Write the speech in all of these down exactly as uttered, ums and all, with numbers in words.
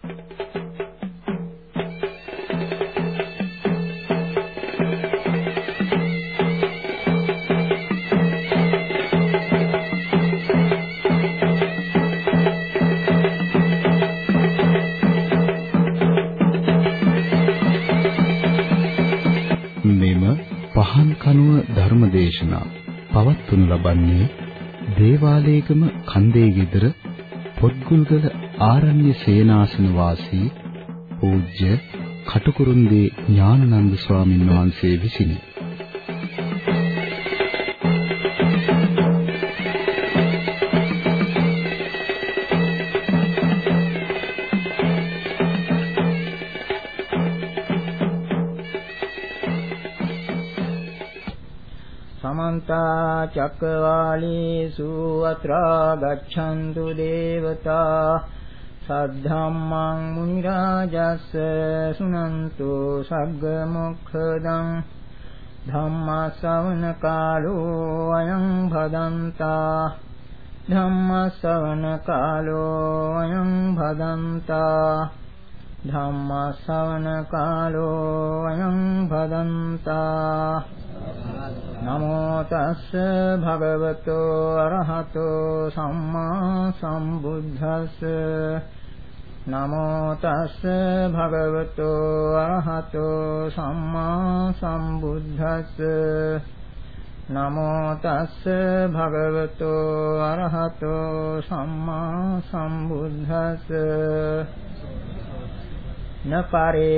පහන් කනුව ධර්මදේශනා පවත්වනු ලබන්නේ දේවාලේගම කන්දේ ගෙදර පොත්ගුල්ගල ආරණ්‍ය සේනාසන වාසී පූජ්‍ය කටුකුරුන්දී ඥානানন্দ ස්වාමින් වහන්සේ විසිනි. समन्ता चक्रवालेषु अत्रा गच्छन्तु देवता सद्धम्मं मुनिराजस्य सुनन्तु सग्गमुखदं धम्मश्रवण कालो अयं भदन्ता धम्मश्रवण कालो अयं भदन्ता धम्मश्रवण कालो अयं भदन्ता नमो तस्स भगवतो अरहतो सम्मा सम्बुद्धस्स नमो तस्स भगवतो अरहतो सम्मा सम्बुद्धस्स नमो तस्स भगवतो अरहतो सम्मा सम्बुद्धस्स न परे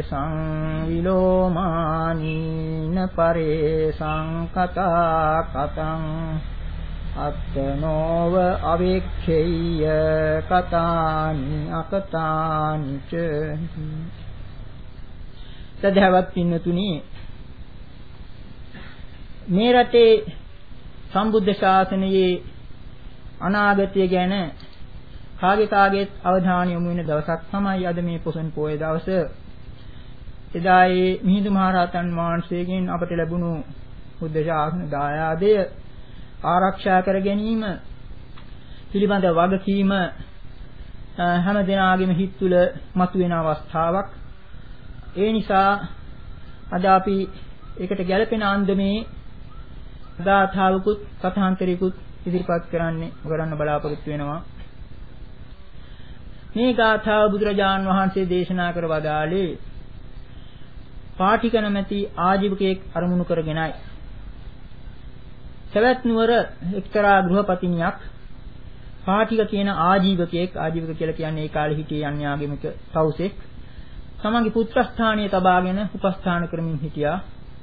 संविलोमानि न परे संकता कतं अत्तनोव अवेक्षेय कतानि अकतानि च සදහවත් පින්නතුනි මේ රටේ සම්බුද්ධ ශාසනයේ අනාගතය ගැන කාගේ කාගේත් අවධානය යොමු වෙන දවසක් තමයි අද මේ පොසොන් පොයේ දවස. එදා ඒ මිහිඳු මහරහතන් වහන්සේගෙන් අපට ලැබුණු බුද්ධ ශාසන දායාදය ආරක්ෂා කර ගැනීම පිළිබඳ වගකීම හැම දිනාගෙම හිත් තුළ මතුවෙන අවස්ථාවක්. ඒ නිසා අද අපි ඒකට ගැළපෙන අන්දමේ ගාථාවකුත් කථාන්තරිකුත් ඉදිරිපත් කරන්නේ කරන්න බලාපොරොත්තු වෙනවා. මේ ගාථාව බුදුරජාන් වහන්සේ දේශනා කර වදාළේ පාටික නැමැති ආජීවකයෙක් අරමුණු කරගෙනයි. සවැත් නුවර එක්තරා ගෘහපතිනියක් පාටික කියන ආජීවකයෙක් ආජීවක කියලා කියන්නේ ඒ කාලේ හිටියේ අන්‍යාගමික තවුසෙක් තමන්ගේ පුත්‍රස්ථානීය තබාගෙන උපස්ථාන කරමින් හිටියා.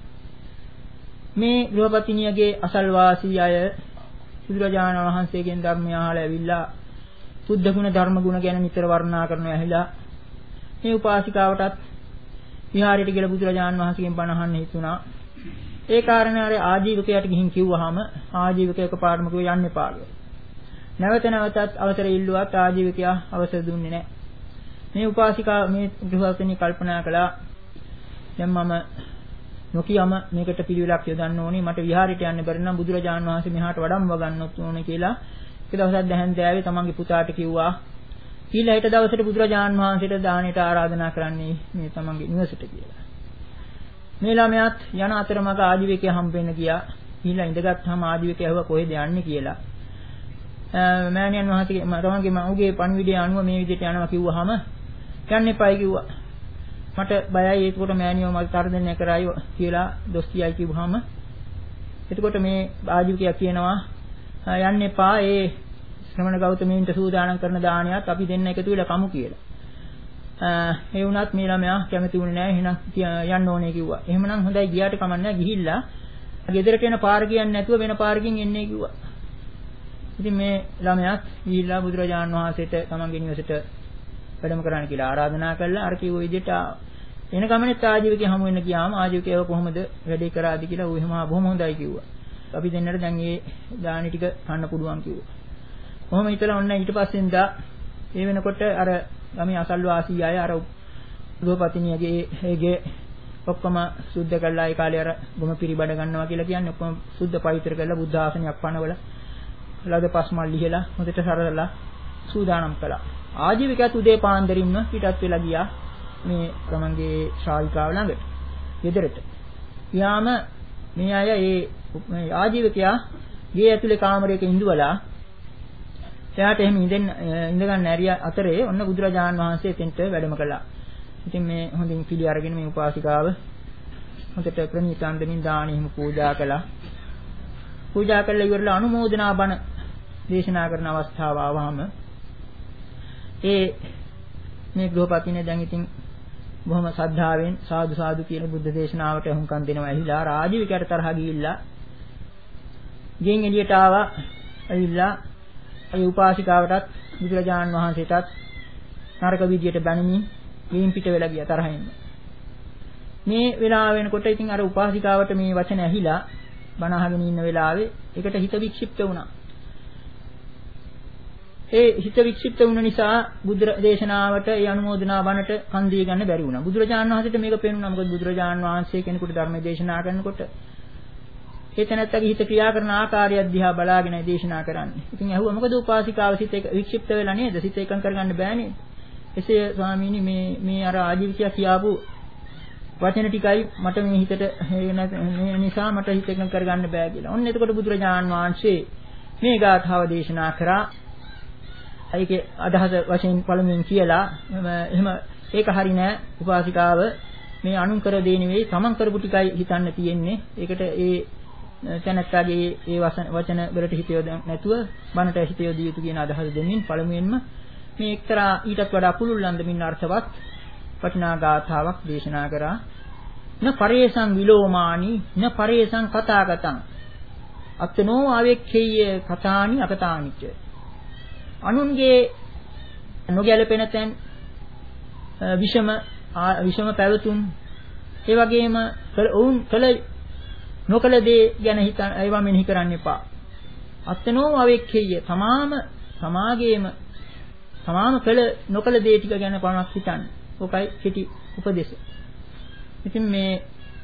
මේ ගෘහපතිනියගේ අසල්වාසී අය බුදුරජාණන් වහන්සේගෙන් ධර්මය අහලා ඇවිල්ලා බුද්ධ ගුණ ධර්ම ගුණ ගැන නිතර වර්ණනා කරනවා ඇහිලා මේ උපාසිකාවටත් විහාරයට ගිහලා බුදුරජාණන් වහන්සේගෙන් බණ අහන්න හිතුණා. ඒ කාරණේ අර ආජීවකයාට ගිහින් කිව්වහම ආජීවකයක පාඩම කිව්ව යන්න එපා කියලා. නැවත නැවතත් අවසර ඉල්ලුවත් ආජීවකයා අවසර දුන්නේ නැහැ. මේ උපාසිකා මේ ගෘහපතිනිය කල්පනා කළා දැන් මම නොකියම මේකට පිළිවෙලක් යොදන්න ඕනේ. මට විහාරයට යන්න බැරි නම් බුදුරජාණන් වහන්සේ මෙහාට වඩම්ව ගන්නත් ඕනේ කියලා ඒ දවසක් දැහැන් දෑවේ තමන්ගේ පුතාට කිව්වා. ඊළඟ හෙට දවසට බුදුරජාණන් වහන්සේට දානෙට ආරාධනා කරන්නේ මේ තමන්ගේ නිවසට කියලා. මේ ළමයාත් යන අතරමඟ ආජීවකයා හම්බෙන්න ගියා. ඊළඟ ඉඳගත්තාම ආජීවකයා ඇහුවා කොහෙද යන්නේ කියලා. මෑණියන් වහන්සේගේ තමන්ගේ මව්ගේ පණිවිඩය අනුව මේ විදිහට යනවා කිව්වහම යන්න එපායි කිව්වා. මට බයයි ඒකට මෑණියෝ මට තරදෙන්නේ කරායි කියලා දොස් කියයි කිව්වහම එතකොට මේ ආජීවකයා කියනවා යන්න එපා ඒ ශ්‍රමණ ගෞතමීන්ට සූදානම් කරන දානයත් අපි දෙන්න එකතු වෙලා කමු කියලා. ඒ වුණත් මේ ළමයා කැමති වුණේ නැහැ. එහෙනම් යන්න ඕනේ කිව්වා. එහෙමනම් හොඳයි ගියාට කමන්නේ ගිහිල්ලා ගෙදරට එන පාර කියන්නේ නැතුව වෙන පාරකින් එන්නේ කිව්වා. ඉතින් මේ ළමයාත් ගිහිල්ලා බුදුරජාණන් වහන්සේට තමන්ගේ නිවසට වැඩම කරන්න කියලා ආරාධනා කළා. අර කිව්ව විදිහට එන ගමනේත් ආජීවකේ හමු වෙන්න ගියාම ආජීවකේව කොහොමද වැඩේ කරාද කියලා ඌ එහෙම බොහොම හොඳයි කිව්වා. අපි දෙන්නට දැන් මේ දානි ටික කන්න පුළුවන් කිව්වා. කොහොම හිතලා ඔන්න ඊට පස්සෙන් දා ඒ වෙනකොට අර ගමේ අසල්වාසී අය අර ගෘහපතිනියගේ ඒගේ ඔක්කොම සුද්ධ කළා. ඒ කාලේ අර ගොම පිරිබඩ ගන්නවා කියලා කියන්නේ ඔක්කොම සුද්ධ පවිත්‍ර කරලා බුද්ධ ආසනයක් පනවලා ලද පස්මල් ලිහලා හොඳට සරලලා සූදානම් කළා. ආජීවකයාත් උදේ පාන්දරින්ම පිටත් වෙලා ගියා මේ තමන්ගේ ශ්‍රාවිකාව ළඟට. ගෙදරට. ගියාම මේ අය ඒ ආජීවකයා ගේ ඇතුලේ කාමරයක ඉඳුවලා එයාට එහෙම ඉඳෙන් ඉඳ ගන්න ඇරිය අතරේ ඔන්න බුදුරජාණන් වහන්සේ එතෙන්ට වැඩම කළා. ඉතින් මේ හොඳින් පිළි අරගෙන මේ උපාසිකාව හොඳට ප්‍රණීතාන්දමින් දානෙ හිම පූජා කළා. පූජා කළා ඉවරලා අනුමෝදනා බණ දේශනා කරන අවස්ථාව ආවම ඒ මේ ගෘහපතිනේ දැන් ඉතින් බොහොම ශ්‍රද්ධාවෙන් සාදු සාදු කියන බුද්ධ දේශනාවට අහුම්කම් දෙනවා ඇහිලා රාජවිකයට තරහ ගිහිල්ලා ගෙන් එළියට ආවා. ඇවිල්ලා ඒ උපාසිකාවටත් බුදුරජාණන් වහන්සේටත් නරක විදියට බැනමින් ගෙන් පිට වෙලා ගියා තරහින්ම. මේ වෙලාව වෙනකොට ඉතින් අර උපාසිකාවට මේ වචන ඇහිලා බණ අහගෙන ඉන්න වෙලාවේ ඒකට හිත වික්ෂිප්ත වුණා. ඒ හිත වික්ෂිප්ත වුණ නිසා බුද්ධ දේශනාවට ඒ අනුමෝදනා බණට කන් දී ගන්න බැරි වුණා. බුදුරජාණන් වහන්සේට මේක පේනුණා. මොකද බුදුරජාණන් වහන්සේ කෙනෙකුට ධර්ම දේශනා කරනකොට ඒ තැනත්තගේ හිත ක්‍රියා කරන ආකාරය දිහා බලාගෙන දේශනා කරන්නේ. ඉතින් ඇහුවා මොකද උපාසිකාව සිත වික්ෂිප්ත වෙලා නේද? සිත එකඟ කරගන්න බෑ නේද? එසේ ස්වාමීනි මේ මේ අර ආජීවකයා කියාපු වචන ටිකයි මට මේ හිතට මේ නිසා මට හිත එකඟ කරගන්න බෑ කියලා. ඔන්න එතකොට බුදුරජාණන් වහන්සේ මේ ගාථාව දේශනා කරා. ඒකේ අදහස වශයෙන් පළමුවෙන් කියලා එහෙම ඒක හරි නෑ උපාසිකාව මේ අනුන් කර දේ නෙවෙයි තමන් කරපු ටිකයි හිතන්න තියෙන්නේ. ඒකට ඒ තැනත්තාගේ ඒ වචන වලට හිත යොදන්න නැතුව බණට හිත යොදිය යුතු කියන අදහස දෙමින් පළමුවෙන්ම මේ එක්තරා ඊටත් වඩා පුළුල් ලන්දමින් අර්ථවත් වටිනා ගාථාවක් දේශනා කරා. න පරේසං විලෝමානි න පරේසං කතාගතං අත්නෝ ආවේක්ඛේය කතානි අකතානිච්ච. අනුන්ගේ නොගැලපෙන තැන් විෂම විෂම පැවතුම් ඒ වගේම ඔවුන් කළ නොකළ දේ ගැන හිතන ඒවා මෙනෙහි කරන්න එපා. අත්නෝ ආවේක්ඛේය තමාම සමාගයේම තමාම කළ නොකළ දේ ටික ගැන පමණක් හිතන්න. ඔකයි කෙටි උපදේශය. ඉතින් මේ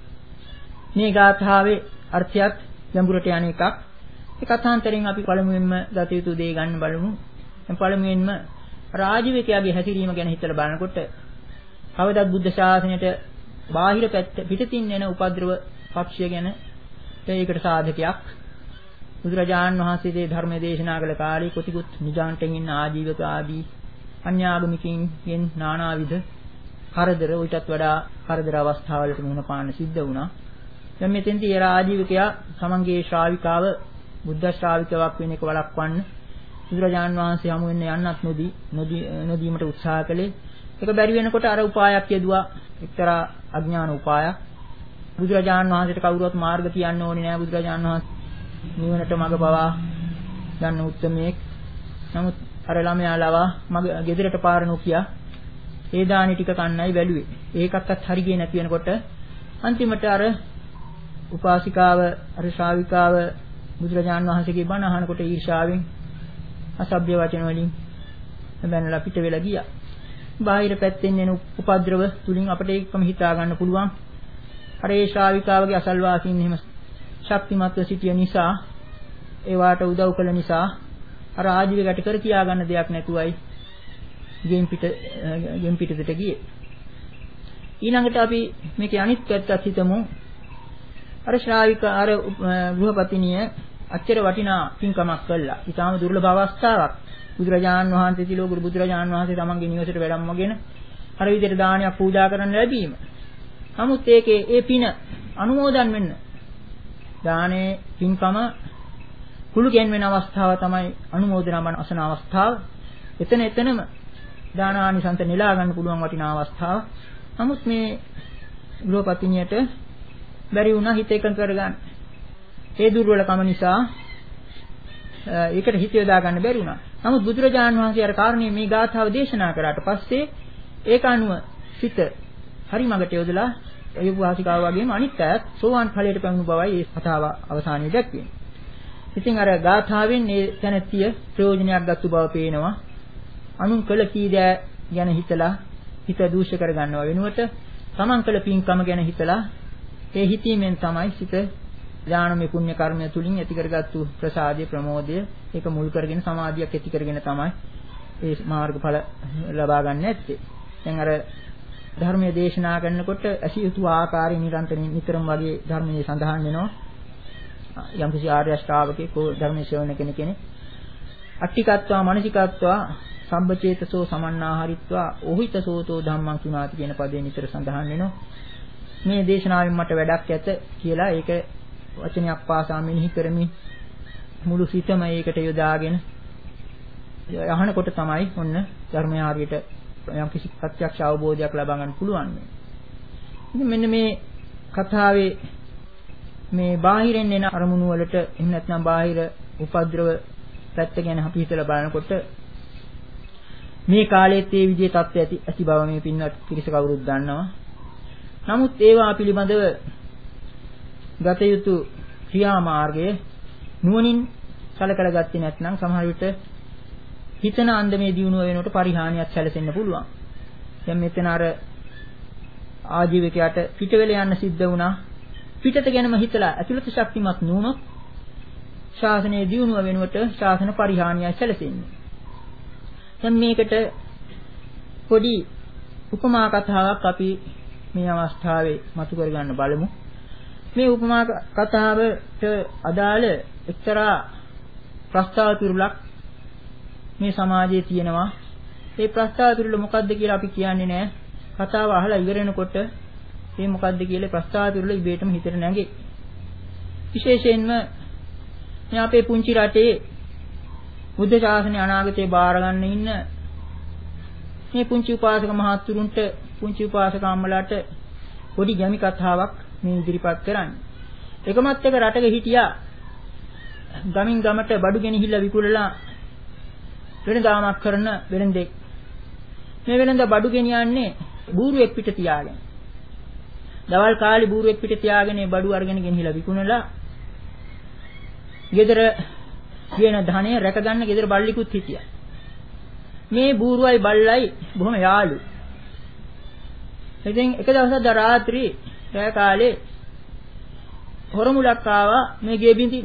මේ ගාථාවේ අර්ථයත් ගැඹුරට යන එකක්. ඒ කථාන්තරයෙන් අපි පළමුවෙන්ම ගත යුතු දේ ගන්න බලමු. දැන් පළමුවෙන්ම රාජවිකයාගේ හැසිරීම ගැන හිතලා බලනකොට කවදාත් බුද්ධ ශාසනයට බාහිර පැත්ත පිටතින් එන උපද්‍රව පක්ෂය ගැන ඒකට සාධකයක්. බුදුරජාණන් වහන්සේගේ ධර්ම දේශනා කළ කාලේ කොතිකුත් නිජාන්ටෙන් ඉන්න ආජීවක ආදී අන්‍යාගමිකින්ගෙන් නානාවිධ කරදර ඊටත් වඩා කරදර අවස්ථාවලට මුහුණ පාන්න සිද්ධ වුණා. දැන් මෙතෙන්දී ඒ ආජීවකයා තමන්ගේ ශ්‍රාවිකාව බුද්ධ ශ්‍රාවිකාවක් වෙන එක වළක්වන්න බුදුරජාණන් වහන්සේ හමු වෙන්න යන්නත් නොදී නොදීමට උත්සාහ කළේ. ඒක බැරි වෙනකොට අර උපායක් යෙදුවා. එක්තරා අඥාන උපායක්. බුදුරජාණන් වහන්සේට කවුරුවත් මාර්ග කියන්න ඕනේ නෑ. බුදුරජාණන් වහන්සේ නිවනට මඟ පවා ගන්න උත්මයෙක්. නමුත් අර ළමයා ලවා මග ගෙදරට පාර නොකියා ඒ දානි ටික කන්නයි බැලුවේ. ඒකක්වත් හරි ගියේ නැති වෙනකොට අන්තිමට අර උපාසිකාව අර ශ්‍රාවිකාව බුදුරජාණන් වහන්සේගේ බණ අහනකොට ඊර්ෂාවෙන් අසභ්‍ය වචන වලින් බැනලා පිට වෙලා ගියා. බාහිර පැත්තෙන් එන උපද්‍රව තුලින් අපිට ඒකම හිතා ගන්න පුළුවන්. අර ඒ ශ්‍රාවිකාවගේ අසල්වාසීන් එහෙම ශක්තිමත්ව සිටිය නිසා ඒවාට උදව් කළ නිසා අර ආජීවකට කර කියා ගන්න දෙයක් නැතුවයි ගෙන් පිට ගෙන් පිටට ගියේ. ඊළඟට අපි මේකේ අනිත් පැත්තත් හිතමු. අර ශ්‍රාවිකා අර ගෘහපතිනිය අච්චර වටිනා පින්කමක් කළා. ඊටාම දුර්ලභ අවස්ථාවක්. බුදුරජාණන් වහන්සේ තිලෝගුරු බුදුරජාණන් වහන්සේ තමන්ගේ නිවසේට වැඩමවගෙන අර විදිහට දානයක් පූජා කරන්න ලැබීම. නමුත් ඒකේ ඒ පින අනුමෝදන් වෙන්න දානේ පින්කම කුළු ගෙන්වෙන අවස්ථාව තමයි අනුමෝදනා බණ අසන අවස්ථාව. එතන එතනම දානානිසංස නෙලා ගන්න පුළුවන් වටිනා අවස්ථාව. නමුත් මේ ගෘහපතිනියට බැරි වුණා හිත එකඟ කරගන්න. ඒ දුර්වලකම නිසා ඒකට හිත යොදා ගන්න බැරි වුණා. නමුත් බුදුරජාණන් වහන්සේ අර කාරණේ මේ ගාථාව දේශනා කරාට පස්සේ ඒක අනුව සිත හරි මඟට යොදලා ඒ වාසිකාව වගේම අනිත් අයත් සෝවාන් ඵලයට පැමිණු බවයි මේ කතාව අවසානයේ දැක්වෙන්නේ. ඉතින් අර ගාථාවෙන් මේ තැනැත්තිය ප්‍රයෝජනයක් ගත්තු බව පේනවා. අනුන් කළ කී දෑ ගැන හිතලා හිත දූෂ්‍ය කරගන්නව වෙනුවට තමන් කළ පින්කම ගැන හිතලා ඒ හිතීමෙන් තමයි සිත ඥානමය පුණ්‍ය කර්මය තුලින් ඇති කරගත්තු ප්‍රසාදය ප්‍රමෝදය ඒක මුල් කරගෙන සමාධියක් ඇති කරගෙන තමයි ඒ මාර්ගඵල ලබා ගන්න නැත්තේ. දැන් අර ධර්මයේ දේශනා කරනකොට ඇසිය යුතු ආකාරය නිරන්තරයෙන් නිතරම වගේ ධර්මයේ සඳහන් වෙනවා. යම් කිසි ආර්ය ශ්‍රාවකෙක් හෝ ධර්මයේ ශ්‍රවණය කෙනෙක් කෙනෙක් අට්ඨිකත්වා මනසිකත්වා සම්බචේතසෝ සමන්නාහරිත්වා ඕහිතසෝතෝ ධම්මං කිමාති කියන පදේ නිතර සඳහන් වෙනවා. මේ දේශනාවෙන් මට වැඩක් ඇත කියලා ඒක වචනයක් පාසා මෙනෙහි කරමින් මුළු සිතම ඒකට යොදාගෙන අහනකොට තමයි ඔන්න ධර්මය හරියට යම් කිසි ප්‍රත්‍යක්ෂ අවබෝධයක් ලබා ගන්න පුළුවන්. ඉතින් මෙන්න මේ කතාවේ මේ බාහිරින් එන අරමුණු වලට එහෙම නැත්නම් බාහිර උපද්‍රව පැත්ත ගැන අපි හිතලා බලනකොට මේ කාලයේත් මේ විදිහේ தත්ත්ව ඇති ඇති බව මේ පින්වත් පිරිස කවුරුත් දන්නවා. නමුත් ඒවා පිළිබඳව ගත යුතු ක්‍රියාමාර්ගයේ නුවණින් සලකලා ගත්තේ නැත්නම් සමහර විට හිතන අන්දමේ දියුණුව වෙනකොට පරිහානියක් සැලසෙන්න පුළුවන්. දැන් මෙතන අර ආජීවකයාට පිටවෙල යන්න සිද්ධ වුණා. පිටත ගැනම හිතලා ඇතුළත ශක්තිමත් නුනොත් ශාසනයේ දියුණුව වෙනුවට ශාසන පරිහානියක් සැලසෙන්නේ. දැන් මේකට පොඩි උපමා කතාවක් අපි මේ අවස්ථාවේ මතු කරගන්න බලමු. මේ උපමා කතාවට අදාළ එක්තරා ප්‍රස්තාව තුරුලක් මේ සමාජයේ තියෙනවා. ඒ ප්‍රස්තාව තුරුල මොකද්ද කියලා අපි කියන්නේ නැහැ. කතාව අහලා ඉවරනකොට මේ මොකද්ද කියලා ප්‍රස්තාව තුරුල ඉබේටම හිතට නැගේ. විශේෂයෙන්ම මේ අපේ පුංචි රටේ බුද්ධ ශාසනය අනාගතේ බාර ගන්න ඉන්න මේ පුංචි උපාසක මහත්තුරුන්ට පුංචි උපාසක අම්මලාට පොඩි ගැමි කතාවක් මේ ඉදිරිපත් කරන්නේ. එකමත් එක රටක හිටියා ගමින් ගමට බඩු ගෙනහිල්ලා විකුණලා වෙනදාමක් කරන වෙනදෙක්. මේ වෙනද බඩු ගෙනියන්නේ බූරුවෙක් පිට තියාගෙන. දවල් කාලේ බූරුවෙක් පිට තියාගෙන බඩු අරගෙන ගෙනහිල්ලා විකුණලා ගෙදර කියන ධනය රැක ගන්න ගෙදර බල්ලිකුත් හිටියා. මේ බූරුවයි බල්ලයි බොහොම යාළු. ඉතින් එක දවසක් රාත්‍රී රෑ කාලේ හොරමුලක් ආවා මේ ගේ බින්දින්.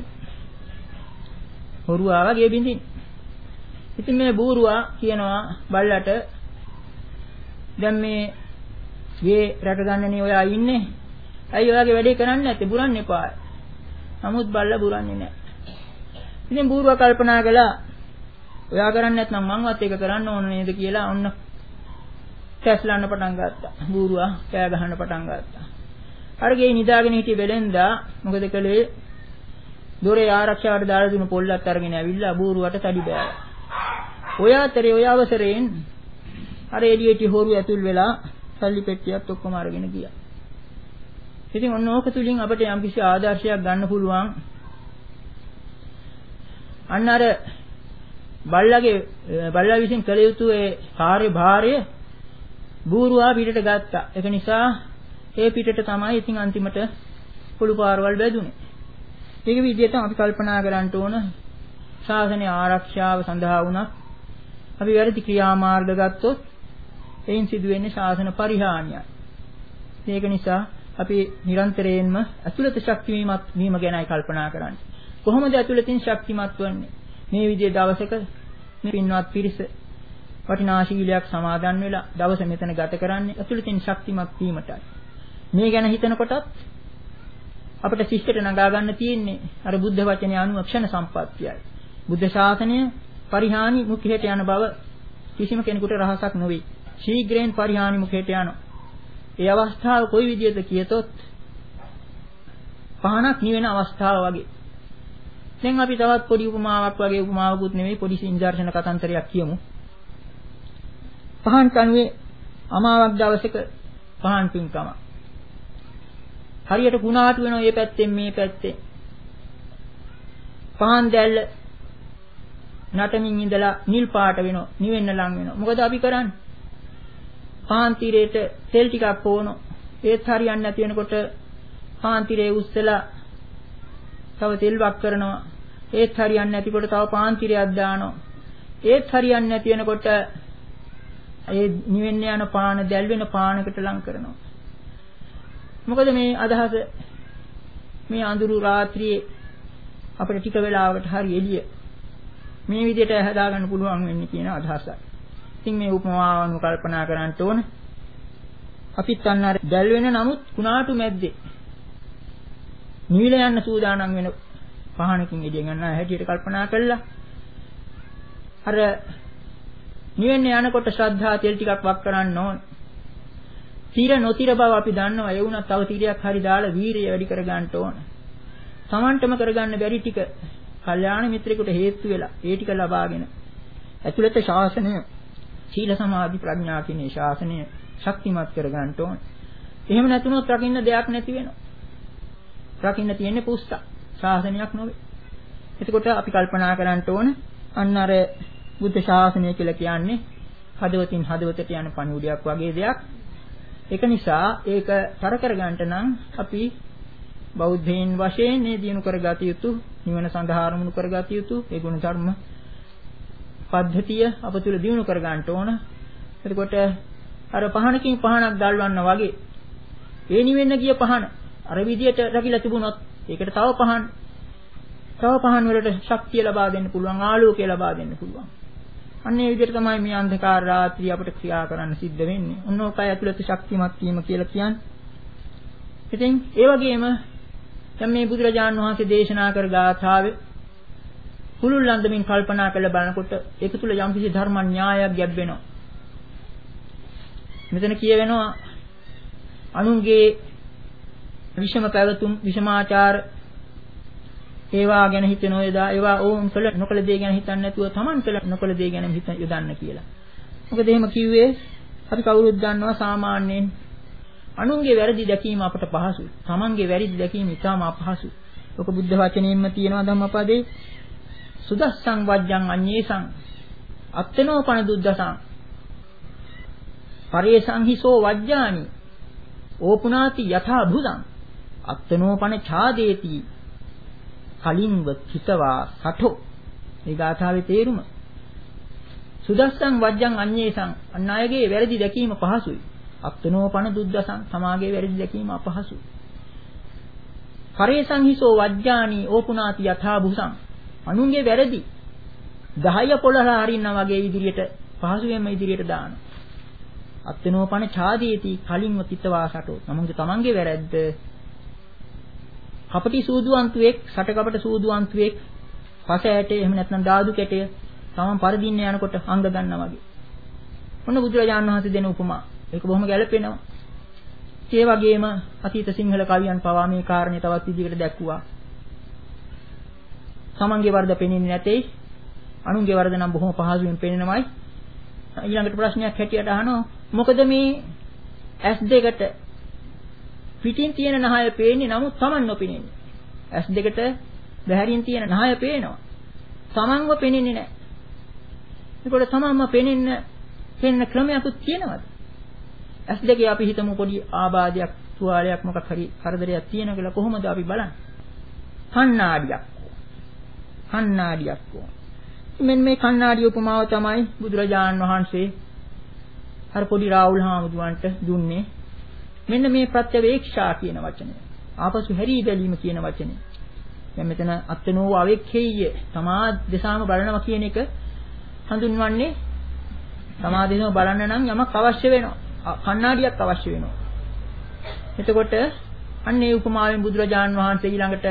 හොරු ආවා ගේ බින්දින්. ඉතින් මේ බූරුවා කියනවා බල්ලට දැන් මේ ගේ රැක ගන්නනේ ඔයා ඉන්නේ. ඇයි ඔයාගේ වැඩේ කරන්නේ නැත්තේ? බුරන්න එපා. නමුත් බල්ලා බුරන්නේ නැහැ. ඉතින් බූරුවා කල්පනා කළා ඔයා කරන්නේ නැත්නම් මංවත් ඒක කරන්න ඕන නේද කියලා ඔන්න කැස්ලන්න පටන් ගත්තා. බූරුවා කෑ ගහන්න පටන් ගත්තා. අර ගේ නිදාගෙන හිටිය බෙලෙන්දා මොකද කළේ? දොරේ ආරක්ෂාවට දාලා දුන්න පොල්ලත් අරගෙන ඇවිල්ලා බූරුවට තඩි බෑවා. ඔය අතරේ ඔය අවසරයෙන් අර එළියට හොරු ඇතුල් වෙලා සල්ලි පෙට්ටියත් ඔක්කොම අරගෙන ගියා. ඉතින් ඔන්න ඕක තුලින් අපිට යම්කිසි ආදර්ශයක් ගන්න පුළුවන්. අන්න අර බල්ලගේ බල්ලා විසින් කළ යුතු ඒ කාර්යභාරය බූරුවා පිටට ගත්තා. ඒක නිසා ඒ පිටට තමයි ඉතින් අන්තිමට පොළු පාරවල් බැදුනේ. ඒක විදිහට අපි කල්පනා කරන්න ඕන ශාසනයේ ආරක්ෂාව සඳහා වුණත් අපි වැරදි ක්‍රියාමාර්ග ගත්තොත් එයින් සිදුවෙන්නේ ශාසන පරිහානියයි. ඒක නිසා අපි නිරන්තරයෙන්ම අතුලත ශක්තිමත් වීම ගැනයි කල්පනා කරන්නේ. කොහොමද අතුලතින් ශක්තිමත් වෙන්නේ? මේ විදිහේ දවසක මේ පින්වත් පිරිස වටිනා ශීලයක් සමාදන් වෙලා දවස මෙතන ගත කරන්නේ අතුලතින් ශක්තිමත් වීමටයි. මේ ගැන හිතනකොටත් අපිට ශිෂ්ටට නගා ගන්න තියෙන්නේ අර බුද්ධ වචනේ අනුව ක්ෂණ සම්පත්තියයි. බුද්ධ ශාසනය පරිහානි මුඛයට යන බව කිසිම කෙනෙකුට රහසක් නොවේ. ශීඝ්‍රයෙන් පරිහානි මුඛයට යනවා. ඒ අවස්ථාව කොයි විදිහද කියතොත් පහනක් නිවෙන අවස්ථාව වගේ. දැන් අපි තවත් පොඩි උපමාවක් වගේ උපමාවකුත් නෙමෙයි පොඩි නිදර්ශන කතන්දරයක් කියමු. පහන් කණුවේ අමාවක් දවසක පහන් පින්කම. හරියට ගුණාටු වෙනවා මේ පැත්තෙන් මේ පැත්තෙන්. පහන් දැල්ල නටමින් ඉඳලා නිල් පාට වෙනවා, නිවෙන්න ලං වෙනවා. මොකද අපි කරන්නේ? පහන් තීරයට තෙල් ටිකක් පොවනවා. ඒත් හරියන්නේ නැති වෙනකොට පහන් තීරේ උස්සලා තව තෙල් වක් කරනවා. ඒත් හරියන්නේ නැතිකොට තව පහන් තීරයක් දානවා. ඒත් හරියන්නේ නැති වෙනකොට ඒ නිවෙන්න යන පාන දැල් වෙන පානකට ලං කරනවා. මොකද මේ අදහස මේ අඳුරු රාත්‍රියේ අපිට ටික වෙලාවකට හරි එළිය මේ විදිහට හදාගන්න පුළුවන් වෙන්නේ කියන අදහසයි. ඉතින් මේ උපමාව අනුව කල්පනා කරන්න ඕන. අපිත් අන්න අර දැල් වෙන නමුත් කුණාටු මැද්දේ නිවිල යන්න සූදානම් වෙන පහනකින් එළිය ගන්න හැටියට කල්පනා කළා. අර නිවෙන්න යනකොට ශ්‍රද්ධා තෙල් ටිකක් වක් කරන්න ඕන. තීර නොතිර බව අපි දන්නවා. ඒ වුණත් තව තීරයක් හරි දාලා වීරිය වැඩි කර ගන්න ඕන. Tamanටම කරගන්න බැරි ටික කල්යාණ මිත්‍රෙකුට හේතු වෙලා ඒ ටික ලබාගෙන ඇතුළත ශාසනය සීල සමාධි ප්‍රඥා කියන ශාසනය ශක්තිමත් කර ගන්න ඕන. එහෙම නැතුනොත් රකින්න දෙයක් නැති වෙනවා. රකින්න තියෙන්නේ පුස්තක්. ශාසනයක් නොවේ. එතකොට අපි කල්පනා කරන්න ඕන අන්න අර බුද්ධ ශාසනය කියලා කියන්නේ හදවතින් හදවතට යන පණිවුඩයක් වගේ දෙයක්. ඒක නිසා ඒක තර කර ගන්නට නම් අපි බෞද්ධයන් වශයෙන් මේ දිනු කරගත යුතු නිවන සඳහා අරමුණු කරගත යුතු ඒ ගුණ ධර්ම පද්ධතිය අප තුළ දිනු කර ගන්නට ඕන. එතකොට අර පහනකින් පහනක් දැල්වන්න වගේ ඒ නිවෙන්න ගිය පහන අර විදියට රැකිලා තිබුණොත් ඒකට තව පහන් තව පහන් වලට ශක්තිය ලබා දෙන්න පුළුවන්, ආලෝකය ලබා දෙන්න පුළුවන්. අන්න ඒ විදිහට තමයි මේ අන්ධකාර රාත්‍රිය අපිට ක්‍රියා කරන්න සිද්ධ වෙන්නේ. ඔන්නෝකයි ඇතුළත ශක්තිමත් වීම කියලා කියන්නේ. ඉතින් ඒ වගේම දැන් මේ බුදුරජාණන් වහන්සේ දේශනා කර ගාථාවේ කුළුල්ලන්දමින් කල්පනා කරලා බලනකොට ඒක තුල යම්කිසි ධර්ම න්‍යායක් ගැබ්වෙනවා. මෙතන කියවෙනවා අනුන්ගේ විෂම පැවතුම් විෂමාචාර ඒවා ගැන හිතන ඔයදා ඒවා ඕම් කළ නොකළ දේ ගැන හිතන්නේ නැතුව Taman කළ නොකළ දේ ගැන හිත යොදන්න කියලා. මොකද එහෙම කිව්වේ අපි කවුරුත් දන්නවා සාමාන්‍යයෙන් අනුන්ගේ වැරදි දැකීම අපට පහසුයි. Tamanගේ වැරදි දැකීම ඉතාම අපහසුයි. ඔක බුද්ධ වචනයෙන්ම තියෙනවා ධම්මපදේ. සුදස්සං වජ්ජං අඤ්ඤේසං අත්තනෝ පන දුද්දසං පරේසං හිසෝ වජ්ජානි ඕපුනාති යථා භුදං අත්තනෝ පන ඡාදේති කලින්ව හිතවා සඨෝ. මේ ගාථාවේ තේරුම සුදස්සං වජ්ජං අඤ්ඤේසං අන්නයගේ වැරදි දැකීම පහසුයි. අත්තනෝ පන දුද්දසං සමාගේ වැරදි දැකීම අපහසුයි. පරේසං හිසෝ වජ්ජානි ඕපුනාති යථා භුසං අනුන්ගේ වැරදි දහය පොළලා හරින්නා වගේ ඉදිරියට පහසුවෙන්ම ඉදිරියට දාන. අත්තනෝ පන ඡාදීති කලින්ව කිතවා සටෝ. නමුත් තමන්ගේ වැරද්ද කපටි සූදුවන්තුවෙක් සටකපට සූදුවන්තුවෙක් පස ඇටේ එහෙම නැත්නම් දාදු කැටය තමන් පරදින්න යනකොට අංග ගන්නවා වගේ. මොන බුදුරජාණන් වහන්සේ දෙන උපමා. ඒක බොහොම ගැළපෙනවා. ඒ වගේම අතීත සිංහල කවියන් පවා මේ කාරණේ තවත් විදිහකට දැක්ුවා. තමන්ගේ වරද පෙනෙන්නේ නැtei අනුන්ගේ වරද නම් බොහොම පහසුවෙන් පෙනෙනවයි. ඊළඟට ප්‍රශ්නයක් හැටියට අහනවා මොකද මේ ඇස් දෙකට පිටින් තියෙන නහය පේන්නේ නමුත් Taman නොපෙනෙන්නේ. ඇස් දෙකට බැහැරින් තියෙන නහය පේනවා. Tamanව පෙනෙන්නේ නැහැ. ඒකට Tamanම පෙනෙන්න පෙනෙන ක්‍රමයක්ත් තියෙනවද? ඇස් දෙකේ අපි හිතමු පොඩි ආබාධයක්, තුවාලයක් මොකක් හරි කරදරයක් තියෙන කියලා කොහොමද අපි බලන්නේ? කණ්ණාඩියක්. කණ්ණාඩියක් ඕන. මෙන්න මේ කණ්ණාඩිය උපමාව තමයි බුදුරජාණන් වහන්සේ අර පොඩි රාහුල් හාමුදුරන්ට දුන්නේ. මෙන්න මේ ප්‍රත්‍යවේක්ෂා කියන වචනය. ආපසු හැරී බැලීම කියන වචනය. දැන් මෙතන අත්නෝ අවෙක්ඛේය තමා දෙසාම බලනවා කියන එක හඳුන්වන්නේ තමා දෙසම බලන්න නම් යමක් අවශ්‍ය වෙනවා. කණ්ණාඩියක් අවශ්‍ය වෙනවා. එතකොට අන්න ඒ උපමාවෙන් බුදුරජාණන් වහන්සේ ඊළඟට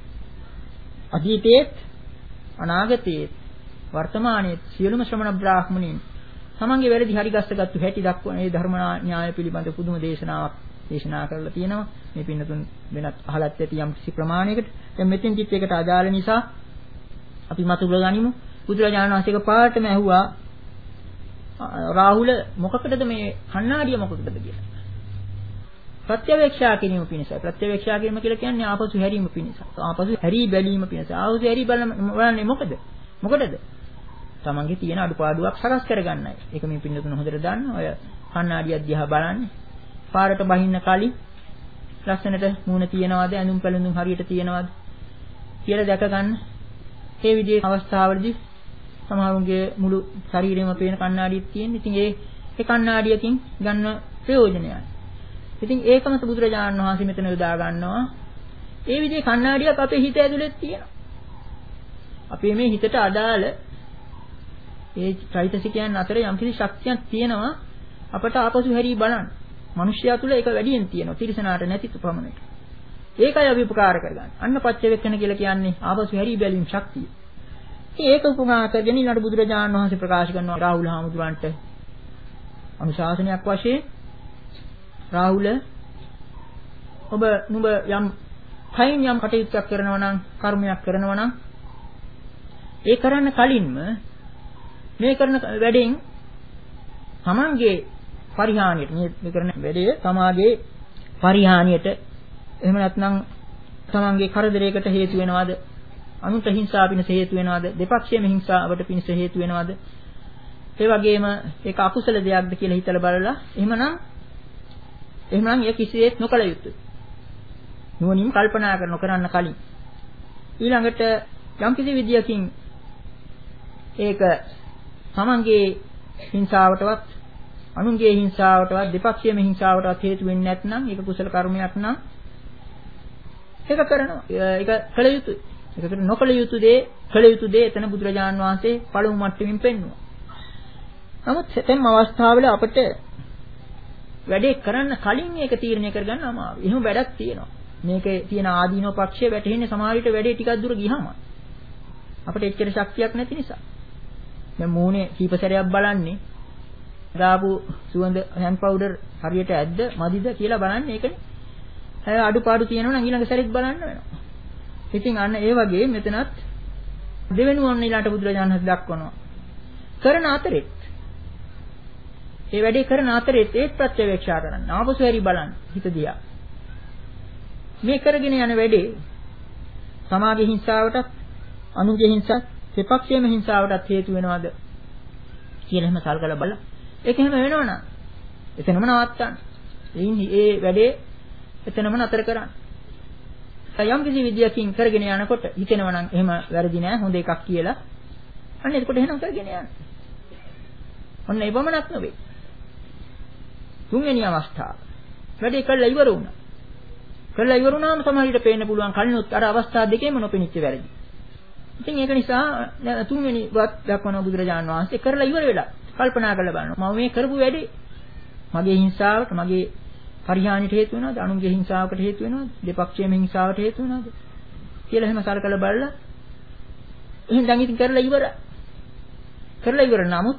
අතීතයේත් අනාගතයේත් වර්තමානයේත් සියලුම ශ්‍රමණ බ්‍රාහ්මණීන් තමන්ගේ වැරදි හරි ගස්සගත්තු හැටි දක්වන මේ ධර්ම න්‍යාය පිළිබඳ පුදුම දේශනාවක් දේශනා කරලා තියෙනවා. මේ පින්නතුන් වෙනත් අහලත් ඇති යම් කිසි ප්‍රමාණයකට. දැන් මෙතෙන් කිත් එකට අදාළ නිසා අපි මතු කරගනිමු. බුදුරජාණන් වහන්සේක පාඩම ඇහුවා රාහුල මොකකටද මේ කණ්ණාඩිය මොකකටද කියලා. ප්‍රත්‍යවේක්ෂා කිරීම පිණිසයි. ප්‍රත්‍යවේක්ෂා කිරීම කියලා කියන්නේ ආපසු හැරීම පිණිසයි. ආපසු හැරී බැලීම පිණිසයි. ආපසු හැරී බලන්නේ මොකද? මොකටද? තමන්ගේ තියෙන අඩුපාඩුවක් සකස් කරගන්නයි. ඒක මේ පින්නතුන හොඳට දන්න. ඔය කණ්ණාඩිය දිහා බලන්නේ. පාරට බහින්න කලින් ලස්සනට මූණ තියනවාද, ඇඳුම් පැළඳුම් හරියට තියනවාද කියලා දැක ගන්න. මේ විදිහේ අවස්ථාවලදී සමහරුන්ගේ මුළු ශරීරෙම පේන කණ්ණාඩියක් තියෙන. ඉතින් ඒ ඒ කණ්ණාඩියකින් ගන්න ප්‍රයෝජනයයි. ඉතින් ඒකම බුදුරජාණන් වහන්සේ මෙතන යොදා ගන්නවා. ඒ විදිහේ කණ්ණාඩියක් අපේ හිත ඇතුලේ තියෙනවා. අපේ මේ හිතට අදාළ ඒ චෛතසිකයන් අතර යම්කිසි ශක්තියක් තියෙනවා අපට ආපසු හැරී බලන්න. මිනිස්යා තුල ඒක වැඩියෙන් තියෙනවා. තිරිසනාට නැති ප්‍රමණයට. ඒකයි අපි උපකාර කරගන්නේ. අන්න පච්චවෙක්කන කියලා කියන්නේ ආපසු හැරී බැලීම් ශක්තිය. ඒක උපකාර කරගෙන ඊළඟ බුදුරජාණන් වහන්සේ ප්‍රකාශ කරනවා රාහුල හාමුදුරන්ට අනුශාසනයක් වශයෙන් රාහුල ඔබ නුඹ යම් කයින් යම් කටයුත්තක් කරනවා නම් කර්මයක් කරනවා නම් ඒ කරන්න කලින්ම මේ කරන වැඩෙන් තමන්ගේ පරිහානියට මේ කරන වැඩේ තමාගේ පරිහානියට එහෙම නැත්නම් තමන්ගේ කරදරයකට හේතු වෙනවද අනුන්ට හිංසා පිණිස හේතු වෙනවද දෙපක්ෂයේම හිංසාවට පිණිස හේතු වෙනවද ඒ වගේම ඒක අකුසල දෙයක්ද කියලා හිතලා බලලා එහෙමනම් එහෙමනම් ඒ කිසිසේත් නොකළ යුතුයි නුවණින් කල්පනා කරන කරන්න කලින් ඊළඟට යම් කිසි විදියකින් ඒක තමන්ගේ හිංසාවටවත් අනුන්ගේ හිංසාවටවත් දෙපක්ෂයේම හිංසාවටවත් හේතු වෙන්නේ නැත්නම් ඒක කුසල කර්මයක් නම් ඒක කරනවා ඒක කළ යුතුයි ඒකට නොකළ යුතු දේ කළ යුතු දේ එතන බුදුරජාන් වහන්සේ පළමු මට්ටමින් පෙන්වුවා. නමුත් සැතැම් අවස්ථාවල අපිට වැඩේ කරන්න කලින් ඒක තීරණය කරගන්න අමාරුයි. එහෙම වැඩක් තියෙනවා. මේකේ තියෙන ආදීනෝ පක්ෂය වැටෙන්නේ සමහර විට වැඩේ ටිකක් දුර ගියාම. අපිට එච්චර ශක්තියක් නැති නිසා. දැන් මූණේ කීප සැරයක් බලන්නේ දාපු සුවඳ හැන්ඩ් පවුඩර් හරියට ඇද්ද මදිද කියලා බලන්නේ ඒකනේ. අය අඩුපාඩු තියෙනවා නම් ඊළඟ සැරෙත් බලන්න වෙනවා. ඉතින් අන්න ඒ වගේ මෙතනත් දෙවෙනුවන් ඊළාට බුදුරජාණන් වහන්සේ දක්වනවා. කරන අතරෙත් ඒ වැඩේ කරන අතරෙත් ඒත් ප්‍රත්‍යවේක්ෂා කරන්න. ආපසු හැරි බලන්න හිත දිහා. මේ කරගෙන යන වැඩේ සමාජයේ හිංසාවටත් අනුන්ගේ හිංසාවත් දෙපක්ෂයේම හිංසාවටත් හේතු වෙනවද කියලා එහෙම සල්කලා බලලා ඒක එහෙම වෙනවනම් එතනම නවත්තන්න. එයින් ඒ වැඩේ එතනම නතර කරන්න. යම් කිසි විදියකින් කරගෙන යනකොට හිතෙනවා නම් එහෙම වැරදි නෑ හොඳ එකක් කියලා. අන්න එතකොට එහෙනම් කරගෙන යන්න. ඔන්න ඒ බමනක් නෙවෙයි. තුන්වෙනි අවස්ථාව. වැඩේ කළා ඉවර වුණා. කළා ඉවර වුණාම සමහරවිට පේන්න පුළුවන් කලිනුත් අර අවස්ථා දෙකේම නොපෙනිච්ච වැරදි. ඉතින් ඒක නිසා තුන්වෙනි වත් දක්වන බුදුරජාණන් වහන්සේ කරලා ඉවර වෙලා කල්පනා කරලා බලනවා මම මේ කරපු වැඩේ මගේ හිංසාවට මගේ පරිහානියට හේතු වෙනවද අනුන්ගේ හිංසාවකට හේතු වෙනවද දෙපක්ෂයේම හිංසාවට හේතු වෙනවද කියලා එහෙම සලකලා බලලා එහෙනම් දැන් ඉතින් කරලා ඉවර කරලා ඉවර නමුත්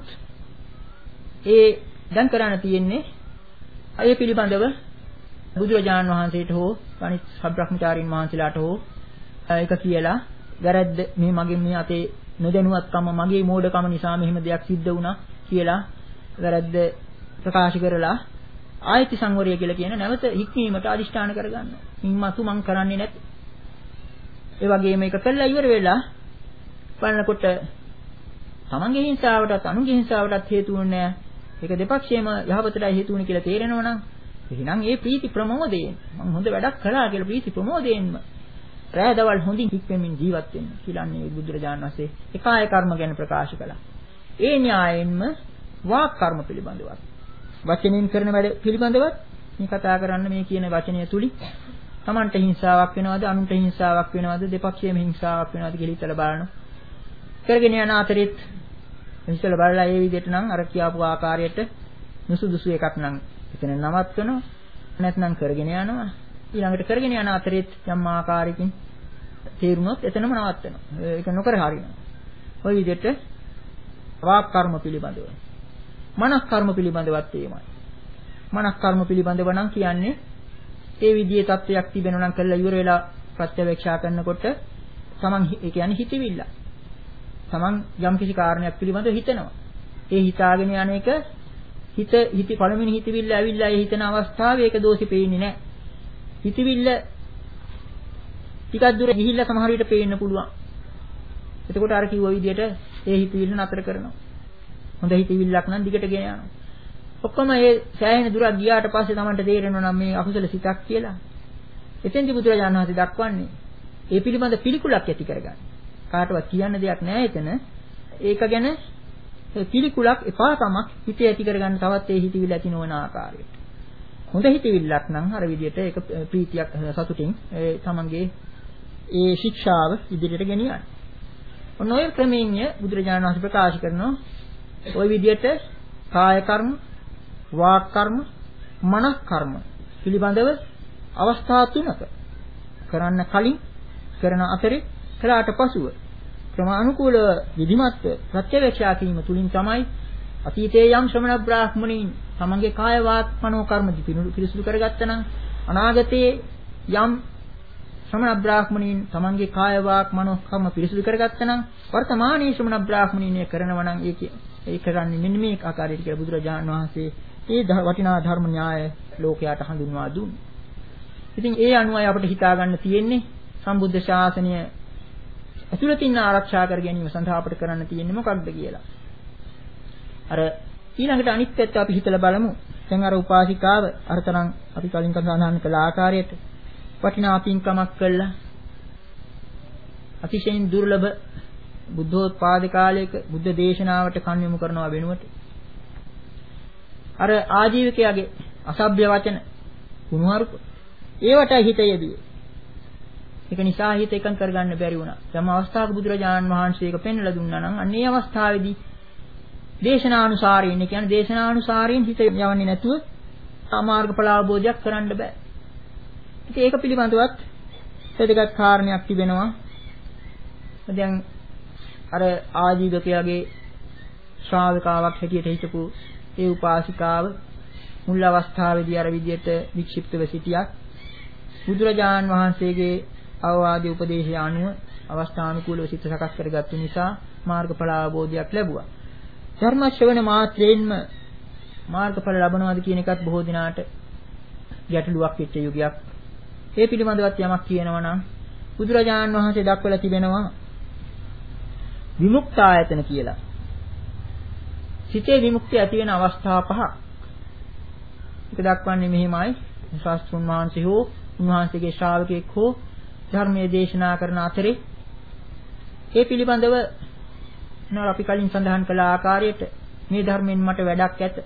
ඒ දැන් කරන්න තියෙන්නේ අය පිළිබඳව බුදුරජාණන් වහන්සේට හෝ අනිත් සබ්‍රහ්මචාරීන් වහන්සේලාට හෝ ඒක කියලා වැරද්ද මේ මගේ මේ අතේ නොදැනුවත්කම මගේ මෝඩකම නිසා මෙහෙම දෙයක් සිද්ධ වුණා කියලා වැරද්ද ප්‍රකාශ කරලා ආයති සංවරය කියලා කියන නැවත හික්මීමට අදිෂ්ඨාන කරගන්නවා. ඉන්මතු මං කරන්නේ නැති. ඒ වගේම මේක කළා ඉවර වෙලා බලනකොට තමන්ගේ හිංසාවටත් අනුන්ගේ හිංසාවටත් හේතු වෙන්නේ ඒක දෙපක්ෂයේම යහපතටයි හේතු වෙන්නේ කියලා තේරෙනවා නම් එහෙනම් ඒ ප්‍රීති ප්‍රමෝදයෙන් මං හොඳ වැඩක් කළා කියලා ප්‍රීති ප්‍රමෝදයෙන්ම රැදවල් හොඳින් හික්මෙමින් ජීවත් වෙන්න කියලාන්නේ බුදුරජාණන් වහන්සේ ඒකාය කර්ම ගැන ප්‍රකාශ කළා. ඒ න්‍යායෙන්ම වාක් කර්ම පිළිබඳවත් වචනෙන් කරන වැඩ පිළිබඳවත් මේ කතා කරන්න මේ කියන වචනය තුලින් Tamanට හිංසාවක් වෙනවද අනුන්ට හිංසාවක් වෙනවද දෙපක්ෂයේම හිංසාවක් වෙනවද කියලා හිතලා බලනවා. කරගෙන යන අතරෙත් හිතලා බලලා ඒ විදිහට නම් අර කියාපු ආකාරයට නුසුදුසු එකක් නම් එතන නවත්වනවා. නැත්නම් කරගෙන යනවා. ඊළඟට කරගෙන යන අතරෙත් යම් ආකාරයකින් තේරුනොත් එතනම නවත්වනවා. ඒක නොකර හරිනවා. ওই විදිහට වාක් කර්ම පිළිබඳව මනස් කර්ම පිළිබඳවත් එහෙමයි. මනස් කර්ම පිළිබඳව නම් කියන්නේ ඒ විදිහේ தත්වයක් තිබෙනවා නම් කළා ඉවර වෙලා ප්‍රත්‍යවේක්ෂා කරනකොට තමන් ඒ කියන්නේ හිතවිල්ල. තමන් යම් කිසි කාරණයක් පිළිබඳව හිතනවා. ඒ හිතාගෙන යන එක හිත හිත පළවෙනි හිතවිල්ල ඇවිල්ලා ඒ හිතන අවස්ථාවේ ඒක දෝෂි පේන්නේ නැහැ. හිතවිල්ල ටිකක් දුර ගිහිල්ලා සමහර විට පේන්න පුළුවන්. එතකොට අර කිව්ව විදිහට ඒ හිතවිල්ල නතර කරනවා. හොඳ හිතවිල්ලක් නම් දිගට ගෙන යනවා. ඔක්කොම මේ සෑහෙන දුරක් ගියාට පස්සේ Tamanට තේරෙනවා නම් මේ අකුසල සිතක් කියලා. එතෙන්දි බුදුරජාණන් වහන්සේ දක්වන්නේ ඒ පිළිබඳ පිළිකුලක් ඇති කරගන්න. කාටවත් කියන්න දෙයක් නැහැ එතන. ඒක ගැන පිළිකුලක් එපාකමක් හිතේ ඇති කරගන්න තවත් ඒ හිතවිල්ල ඇති නොවන ආකාරයට. හොඳ හිතවිල්ලක් නම් අර විදිහට ඒක ප්‍රීතියක් සතුටින් ඒ Tamanගේ ඒ ශික්ෂාව ඉදිරියට ගෙනියන්න. ඔන්න ඔය ක්‍රමයෙන් බුදුරජාණන් වහන්සේ ප්‍රකාශ කරනවා ওই විදිහට කාය කර්ම, වාක් කර්ම, මනස් කර්ම පිළිබඳව අවස්ථා තුනක කරන්න කලින් කරන අතරේ කළාට පසුව ක්‍රමානුකූල විධිමත්ව ප්‍රත්‍යවේක්ෂා කිරීම තුලින් තමයි අතීතයේ යම් ශ්‍රමණ බ්‍රාහ්මණීන් තමන්ගේ කාය වාක් මනෝ කර්ම පිරිසුදු කරගත්තා නම් අනාගතයේ යම් ශ්‍රමණ බ්‍රාහ්මණීන් තමන්ගේ කාය වාක් මනෝ කර්ම පිරිසුදු කරගත්තා නම් වර්තමානයේ ශ්‍රමණ බ්‍රාහ්මණීන් කරනවා නම් ඒක ඒ කරන්නේ මෙන්න මේ ආකාරයට කියලා බුදුරජාණන් වහන්සේ ඒ වටිනා ධර්ම න්‍යාය ලෝකයට හඳුන්වා දුන්නා. ඉතින් ඒ අනුවයි අපිට හිතා ගන්න තියෙන්නේ සම්බුද්ධ ශාසනය ඇතුළතින් ආරක්ෂා කර ගැනීම සඳහා අපිට කරන්න තියෙන්නේ මොකක්ද කියලා. අර ඊළඟට අනිත් පැත්ත අපි හිතලා බලමු. දැන් අර උපාසිකාව අරතරන් අපි කලින් සඳහන් කළ ආකාරයට වටිනා පින්කමක් කළා. අතිශයින් දුර්ලභ බුද්ධෝත්පාද කාලයක බුද්ධ දේශනාවට කන් යොමු කරනවා වෙනුවට අර ආජීවකයාගේ අසභ්‍ය වචන කුණුහරුප ඒවට හිත යෙදුවේ. ඒක නිසා හිත එකඟ කරගන්න බැරි වුණා. යම් අවස්ථාවක බුදුරජාණන් වහන්සේ ඒක පෙන්වලා දුන්නා නම් අන්න ඒ අවස්ථාවේදී දේශනානුසාරයෙන් කියන්නේ දේශනානුසාරයෙන් හිත යවන්නේ නැතුව සාමාර්ගඵල අවබෝධයක් කරන්න බෑ. ඉතින් ඒක පිළිබඳවත් වැදගත් කාරණයක් තිබෙනවා. දැන් අර ආජීවකයාගේ ශ්‍රාවකාවක් හැටියට හිටපු ඒ උපාසිකාව මුල් අවස්ථාවේදී අර විදියට වික්ෂිප්තව සිටියත් බුදුරජාණන් වහන්සේගේ අවවාදී උපදේශය අනුව අවස්ථානුකූලව සිත සකස් කරගත්තු නිසා මාර්ගඵල අවබෝධයක් ලැබුවා. ධර්ම ශ්‍රවණ මාත්‍රයෙන්ම මාර්ගඵල ලබනවාද කියන එකත් බොහෝ දිනාට ගැටලුවක් වෙච්ච යුගයක්. ඒ පිළිබඳවත් යමක් කියනවා නම් බුදුරජාණන් වහන්සේ දක්වලා තිබෙනවා විමුක්තායතන කියලා. සිතේ විමුක්තිය ඇති වෙන අවස්ථා පහක්. ඒක දක්වන්නේ මෙහිමයි. ශාස්ත්‍රුන් වහන්සේ හෝ උන්වහන්සේගේ ශ්‍රාවකෙක් හෝ ධර්මයේ දේශනා කරන අතරේ ඒ පිළිබඳව නර අපි කලින් සඳහන් කළ ආකාරයට මේ ධර්මයෙන් මට වැඩක් ඇත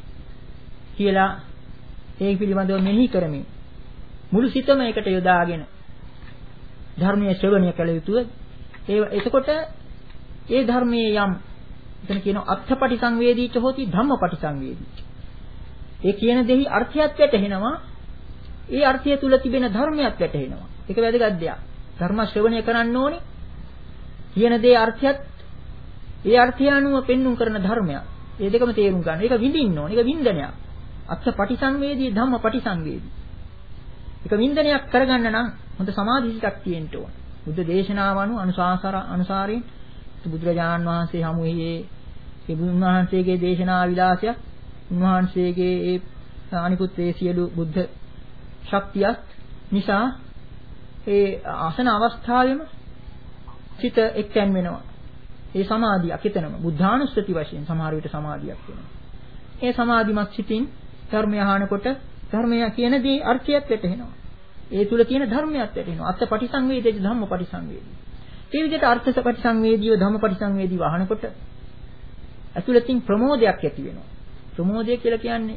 කියලා ඒ පිළිබඳව මෙනෙහි කරමින් මුළු සිතම එකට යොදාගෙන ධර්මයේ ශ්‍රවණය කළ යුතුය. ඒ එතකොට ඒ ධර්මයේ යම් එතන කියනවා අර්ථපටි සංවේදීච හොති ධම්මපටි සංවේදීච. ඒ කියන දෙහි අර්ථයත් වැටහෙනවා. ඒ අර්ථය තුල තිබෙන ධර්මයක් වැටහෙනවා. ඒක වැදගත් දෙයක්. ධර්ම ශ්‍රවණය කරන්න ඕනේ. කියන දේ අර්ථයත් ඒ අර්ථය අනුව පෙන්눔 කරන ධර්මයක්. ඒ දෙකම තේරුම් ගන්න. ඒක විඳින්න ඕනේ. ඒක වින්දනයක්. අර්ථපටි සංවේදී ධම්මපටි සංවේදී. ඒක වින්දනයක් කරගන්න නම් හොඳ සමාධි සිතක් තියෙන්න ඕන. බුද්ධ දේශනාව අනුව අනුශාසන අනුසාරයෙන් බුදුරජාණන් වහන්සේ හමුවේ ඒ බුදුන්වහන්සේගේ දේශනා විලාසයක් උන්වහන්සේගේ ඒ අනිකුත් ඒ සියලු බුද්ධ ශක්තියක් නිසා ඒ ආසන අවස්ථාවෙම සිත එක්තැන් වෙනවා. ඒ සමාධියක් එතනම බුද්ධානුස්සති වශයෙන් සමහර විට සමාධියක් වෙනවා. ඒ සමාධිමත් සිතින් ධර්මය අහනකොට ධර්මය කියන දේ අර්ථයත් වැටහෙනවා. ඒ තුල තියෙන ධර්මයක් වැටහෙනවා. අර්ථ පටිසංවේදීද ධම්ම පටිසංවේදී. මේ විදිහට අර්ථ පටිසංවේදීව ධම්ම පටිසංවේදීව අහනකොට අතුලතින් ප්‍රමෝදයක් ඇති වෙනවා. ප්‍රමෝදය කියලා කියන්නේ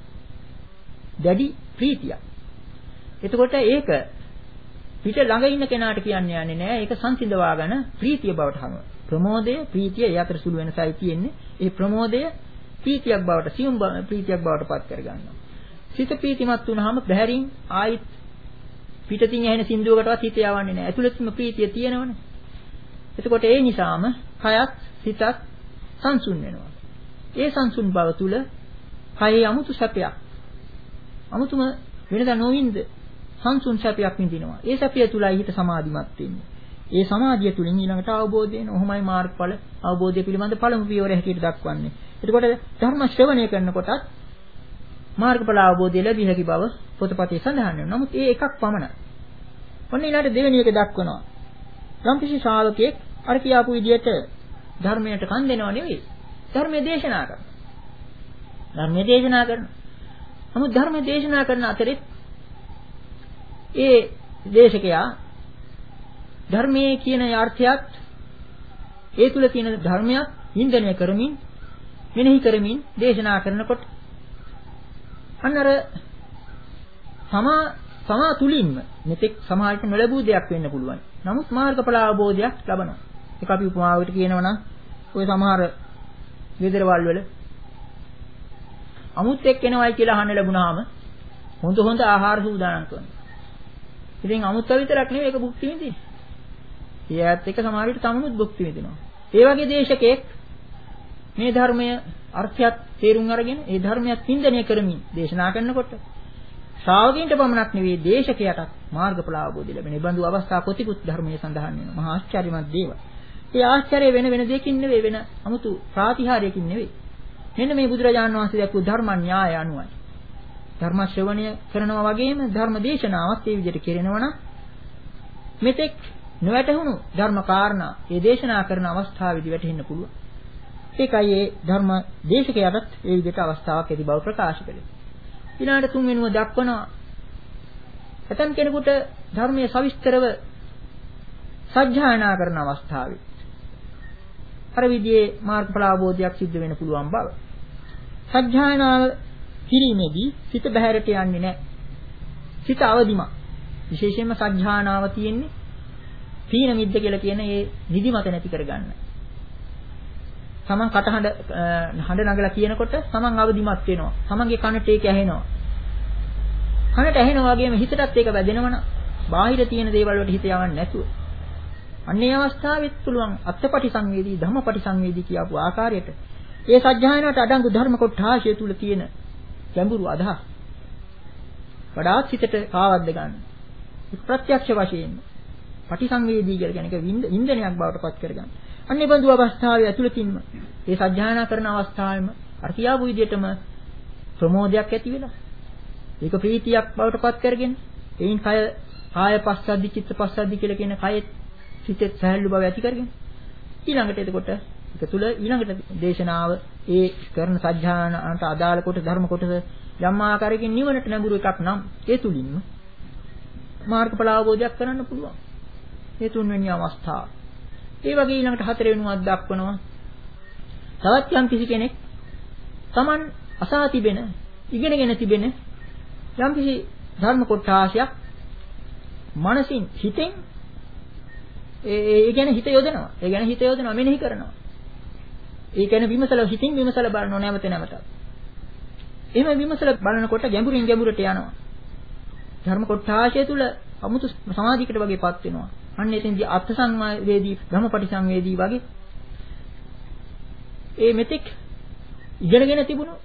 දැඩි ප්‍රීතියක්. එතකොට ඒක පිට ළඟ ඉන්න කෙනාට කියන්නේ යන්නේ නෑ. ඒක සංසිඳවාගෙන ප්‍රීතිය බවට හමු. ප්‍රමෝදය ප්‍රීතිය ඒ අතර සුළු වෙනසයි තියෙන්නේ. ඒ ප්‍රමෝදය ප්‍රීතියක් බවට සියුම් ප්‍රීතියක් බවට පත් කරගන්නවා. සිත ප්‍රීතිමත් වුණාම බහැරින් ආයිත් පිටතින් ඇහෙන සින්දුවකටවත් හිත යවන්නේ නෑ. ඇතුළතින්ම ප්‍රීතිය තියෙනවනේ. එතකොට ඒ නිසාම කයත් සිතත් සංසුන් වෙනවා. ඒ සංසුන් බව තුල කයේ 아무තු සැපයක්. 아무තුම වෙනදා නොවින්ද සංසුන් සැපයක් විඳිනවා. ඒ සැපය තුලයි හිත සමාධිමත් වෙන්නේ. ඒ සමාධිය තුලින් ඊළඟට අවබෝධය වෙන ඔහොමයි මාර්ගඵල අවබෝධය පිළිබඳ පළමු පියවර හැටියට දක්වන්නේ. එතකොට ධර්ම ශ්‍රවණය කරනකොටත් මාර්ගඵල අවබෝධය ලැබිය හැකි බව පොතපතේ සඳහන් වෙනවා. නමුත් ඒ එකක් පමණයි. ඔන්න ඊළඟට දෙවෙනි එක දක්වනවා. යම්කිසි ශ්‍රාවකෙක් අර කියාපු විදිහට ධර්මයට කන් දෙනව නෙවෙයි. ධර්මයේ දේශනා කරනවා. ධර්මයේ දේශනා කරනවා. නමුත් ධර්මයේ දේශනා කරන අතරේ ඒ දේශකයා ධර්මයේ කියන අර්ථයත් ඒ තුල තියෙන ධර්මයක් වින්දනය කරමින් මෙනෙහි කරමින් දේශනා කරනකොට අන්නර සමා සමා තුලින්ම මෙතෙක් සමාජයට නොලැබූ දෙයක් වෙන්න පුළුවන්. නමුත් මාර්ගඵල අවබෝධයක් ලබනවා. ඒක අපි උපමාවකට කියනවා නම් ඔය සමහර ගෙදරවල් වල අමුත් එක්කෙනවයි කියලා අහන්න ලැබුණාම හොඳ හොඳ ආහාර සූදානම් කරනවා. ඉතින් අමුත්ත විතරක් නෙවෙයි ඒක භුක්ති විඳින්නේ. ඊයත් එක සමහර විට තමනුත් භුක්ති විඳිනවා. ඒ වගේ දේශකෙක් මේ ධර්මය අර්ථයත් තේරුම් අරගෙන ඒ ධර්මයක් වින්දනය කරමින් දේශනා කරනකොට ශ්‍රාවකයන්ට පමණක් නෙවෙයි දේශකයටත් මාර්ගඵල අවබෝධය ලැබෙන. මේ බඳු අවස්ථා ප්‍රතිකුත් ධර්මයේ සඳහන් වෙනවා. මහා ආශ්චර්යමත් දේවල්. ඒ ආශ්චර්ය වෙන වෙන දෙයකින් නෙවෙයි වෙන 아무තු ප්‍රාතිහාර්යකින් නෙවෙයි. මෙන්න මේ බුදුරජාණන් වහන්සේ දැක්වූ ධර්ම න්‍යාය අනුවයි. ධර්ම ශ්‍රවණය කරනවා වගේම ධර්ම දේශනාවත් ඒ විදිහට කෙරෙනවා නම් මෙතෙක් නොවැටහුණු ධර්ම කාරණා ඒ දේශනා කරන අවස්ථාවේදී වැටහෙන්න පුළුවන්. ඒකයි ඒ ධර්ම දේශකයාටත් ඒ විදිහට අවස්ථාවක් ඇති බව ප්‍රකාශ කළේ. ඊළඟට තුන්වෙනුව දක්වනවා ඇතම් කෙනෙකුට ධර්මයේ සවිස්තරව සත්‍යයනා කරන අවස්ථාවේ අර විදිහේ මාර්ගඵල අවබෝධයක් සිද්ධ වෙන්න පුළුවන් බව. සත්‍යයනා කිරීමේදී සිත බහැරට යන්නේ නැහැ. සිත අවදිමත්. විශේෂයෙන්ම සත්‍යයනාව තියෙන්නේ තීන මිද්ද කියලා කියන ඒ නිදිමත නැති කරගන්න. තමන් කටහඬ හඬ නගලා කියනකොට තමන් අවදිමත් වෙනවා. තමන්ගේ කනට ඒක ඇහෙනවා. කනට ඇහෙනවා වගේම හිතටත් ඒක වැදෙනවනම් බාහිර තියෙන දේවල් වලට හිත යවන්නේ නැතුව. අන්නේ අවස්ථාවෙත් පුළුවන් අත්පටි සංවේදී ධම්මපටි සංවේදී කියපු ආකාරයට ඒ සත්‍යයනට අඩංගු ධර්ම කොටාශය තුල තියෙන ගැඹුරු අදහස් වඩාත් හිතට කාවද්ද ගන්න. ප්‍රත්‍යක්ෂ වශයෙන් පටි සංවේදී කියලා කියන එක වින්දනයක් බවට පත් කරගන්න. අන්නේ බඳු අවස්ථාවේ ඇතුළතින්ම මේ සත්‍යයනා කරන අවස්ථාවෙම අර කියාපු විදිහටම ප්‍රමෝදයක් ඇති වෙනවා. ඒක ප්‍රීතියක් බවට පත් කරගෙන එයින් කය කාය පස්සද්ධි චිත්ත පස්සද්ධි කියලා කියන කයෙත් සිතේ සහැල්ලු බව ඇති කරගෙන ඊළඟට එතකොට ඒක තුල ඊළඟට දේශනාව ඒ කරන සත්‍යයනාට අදාළ කොට ධර්ම කොටස යම් ආකාරයකින් නිවනට නැඹුරු එකක් නම් ඒ තුලින්ම මාර්ගඵල අවබෝධයක් කරන්න පුළුවන්. මේ තුන්වෙනි අවස්ථාව. ඒ වගේ ඊළඟට හතරවෙනුවක් දක්වනවා. තවත් යම් කිසි කෙනෙක් Taman අසා තිබෙන, ඉගෙනගෙන තිබෙන යම් කිසි ධර්ම කොටාශයක් මනසින් හිතෙන් ඒ ඒ කියන්නේ හිත යොදනවා. ඒ කියන්නේ හිත යොදනවා මෙනෙහි කරනවා. ඒ කියන්නේ විමසල හිතින් විමසල බලනෝ නැවත නැවතත්. එහෙම විමසල බලනකොට ගැඹුරින් ගැඹුරට යනවා. ධර්ම කොටාශය තුල අමුතු සමාධියකට වගේපත් වෙනවා. අන්න එතෙන්දී අර්ථ සංවේදී ධම්මපටි සංවේදී වගේ ඒ මෙතෙක් ඉගෙනගෙන තිබුණු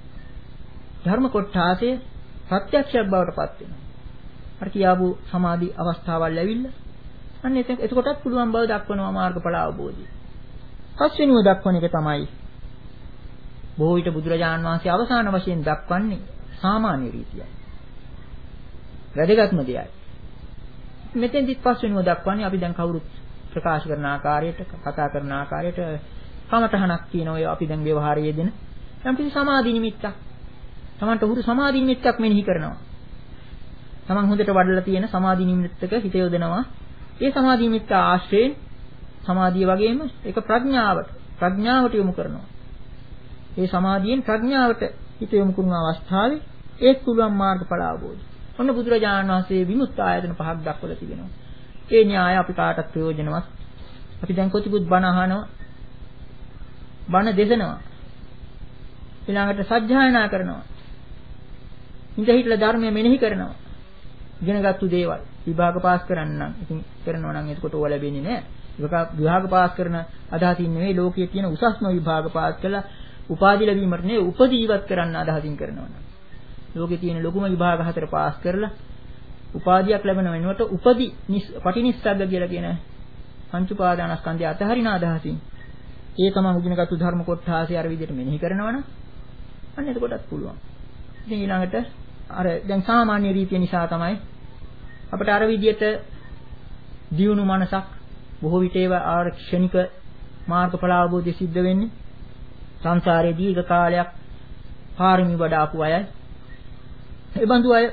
ධර්ම කොටාශය ප්‍රත්‍යක්ෂයක් බවට පත් වෙනවා. අර කියාපු සමාධි අවස්ථාවල් ලැබිලා අන්න එතකොටත් පුළුවන් බව දක්වනවා මාර්ගඵල අවබෝධය. පස්වෙනිව දක්වන එක තමයි බොහෝ විට බුදුරජාණන් වහන්සේ අවසාන වශයෙන් දක්වන්නේ සාමාන්‍ය රීතියයි. වැදගත්ම දෙයයි. මෙතෙන්දිත් පස්වෙනිව දක්වන්නේ අපි දැන් කවුරුත් ප්‍රකාශ කරන ආකාරයට කතා කරන ආකාරයට කමතහනක් කියන ඔය අපි දැන් ව්‍යවහාරයේ දෙන යම් කිසි සමාධි නිමිත්තක්. Tamanට උරු සමාධි නිමිත්තක් මෙනෙහි කරනවා. Taman හොඳට වඩලා තියෙන සමාධි නිමිත්තක හිත යොදනවා. ඒ සමාධි නිමිත්ත ආශ්‍රයෙන් සමාධිය වගේම ඒක ප්‍රඥාවට ප්‍රඥාවට යොමු කරනවා. ඒ සමාධියෙන් ප්‍රඥාවට හිත යොමු කරන අවස්ථාවේ ඒත් පුළුවන් මාර්ගඵල අවබෝධය. ඔන්න බුදුරජාණන් වහන්සේ විමුක්ත ආයතන පහක් දක්වලා තිබෙනවා. ඒ න්‍යාය අපි කාටත් ප්‍රයෝජනවත්. අපි දැන් කොතිකුත් බණ අහනවා. බණ දෙසනවා. ඊළඟට සත්‍යයනා කරනවා. ඉඳ හිටලා ධර්මය මෙනෙහි කරනවා. ඉගෙනගත්තු දේවල් විභාග පාස් කරන්න නම් ඉතින් කරනවා නම් එතකොට ඕවා ලැබෙන්නේ නැහැ. විභාග පාස් කරන අදහසින් නෙවෙයි ලෝකයේ තියෙන උසස්ම විභාග පාස් කළා උපාධි ලැබීමට නෙවෙයි උපදීවත් කරන්න අදහසින් කරනවා නම්. ලෝකයේ තියෙන ලොකුම විභාග හතර පාස් කරලා උපාධියක් ලැබෙන වෙනුවට උපදි පටිනිස්සග්ග කියලා කියන පංච උපාදානස්කන්ධය අතහරින අදහසින් ඒ තමයි උගිනගත්තු ධර්ම කොටාසි අර විදිහට මෙනෙහි කරනවනම් අන්න එතකොටත් පුළුවන්. ඉතින් ඊළඟට අර දැන් සාමාන්‍ය රීතිය නිසා තමයි අපිට අර විදිහට දියුණු මනසක් බොහෝ විට ඒවා ආරක්ෂණික මාර්ගඵල අවබෝධය සිද්ධ වෙන්නේ සංසාරයේ දීර්ඝ කාලයක් පාරමී වඩාපු අයයි. ඒ බඳු අය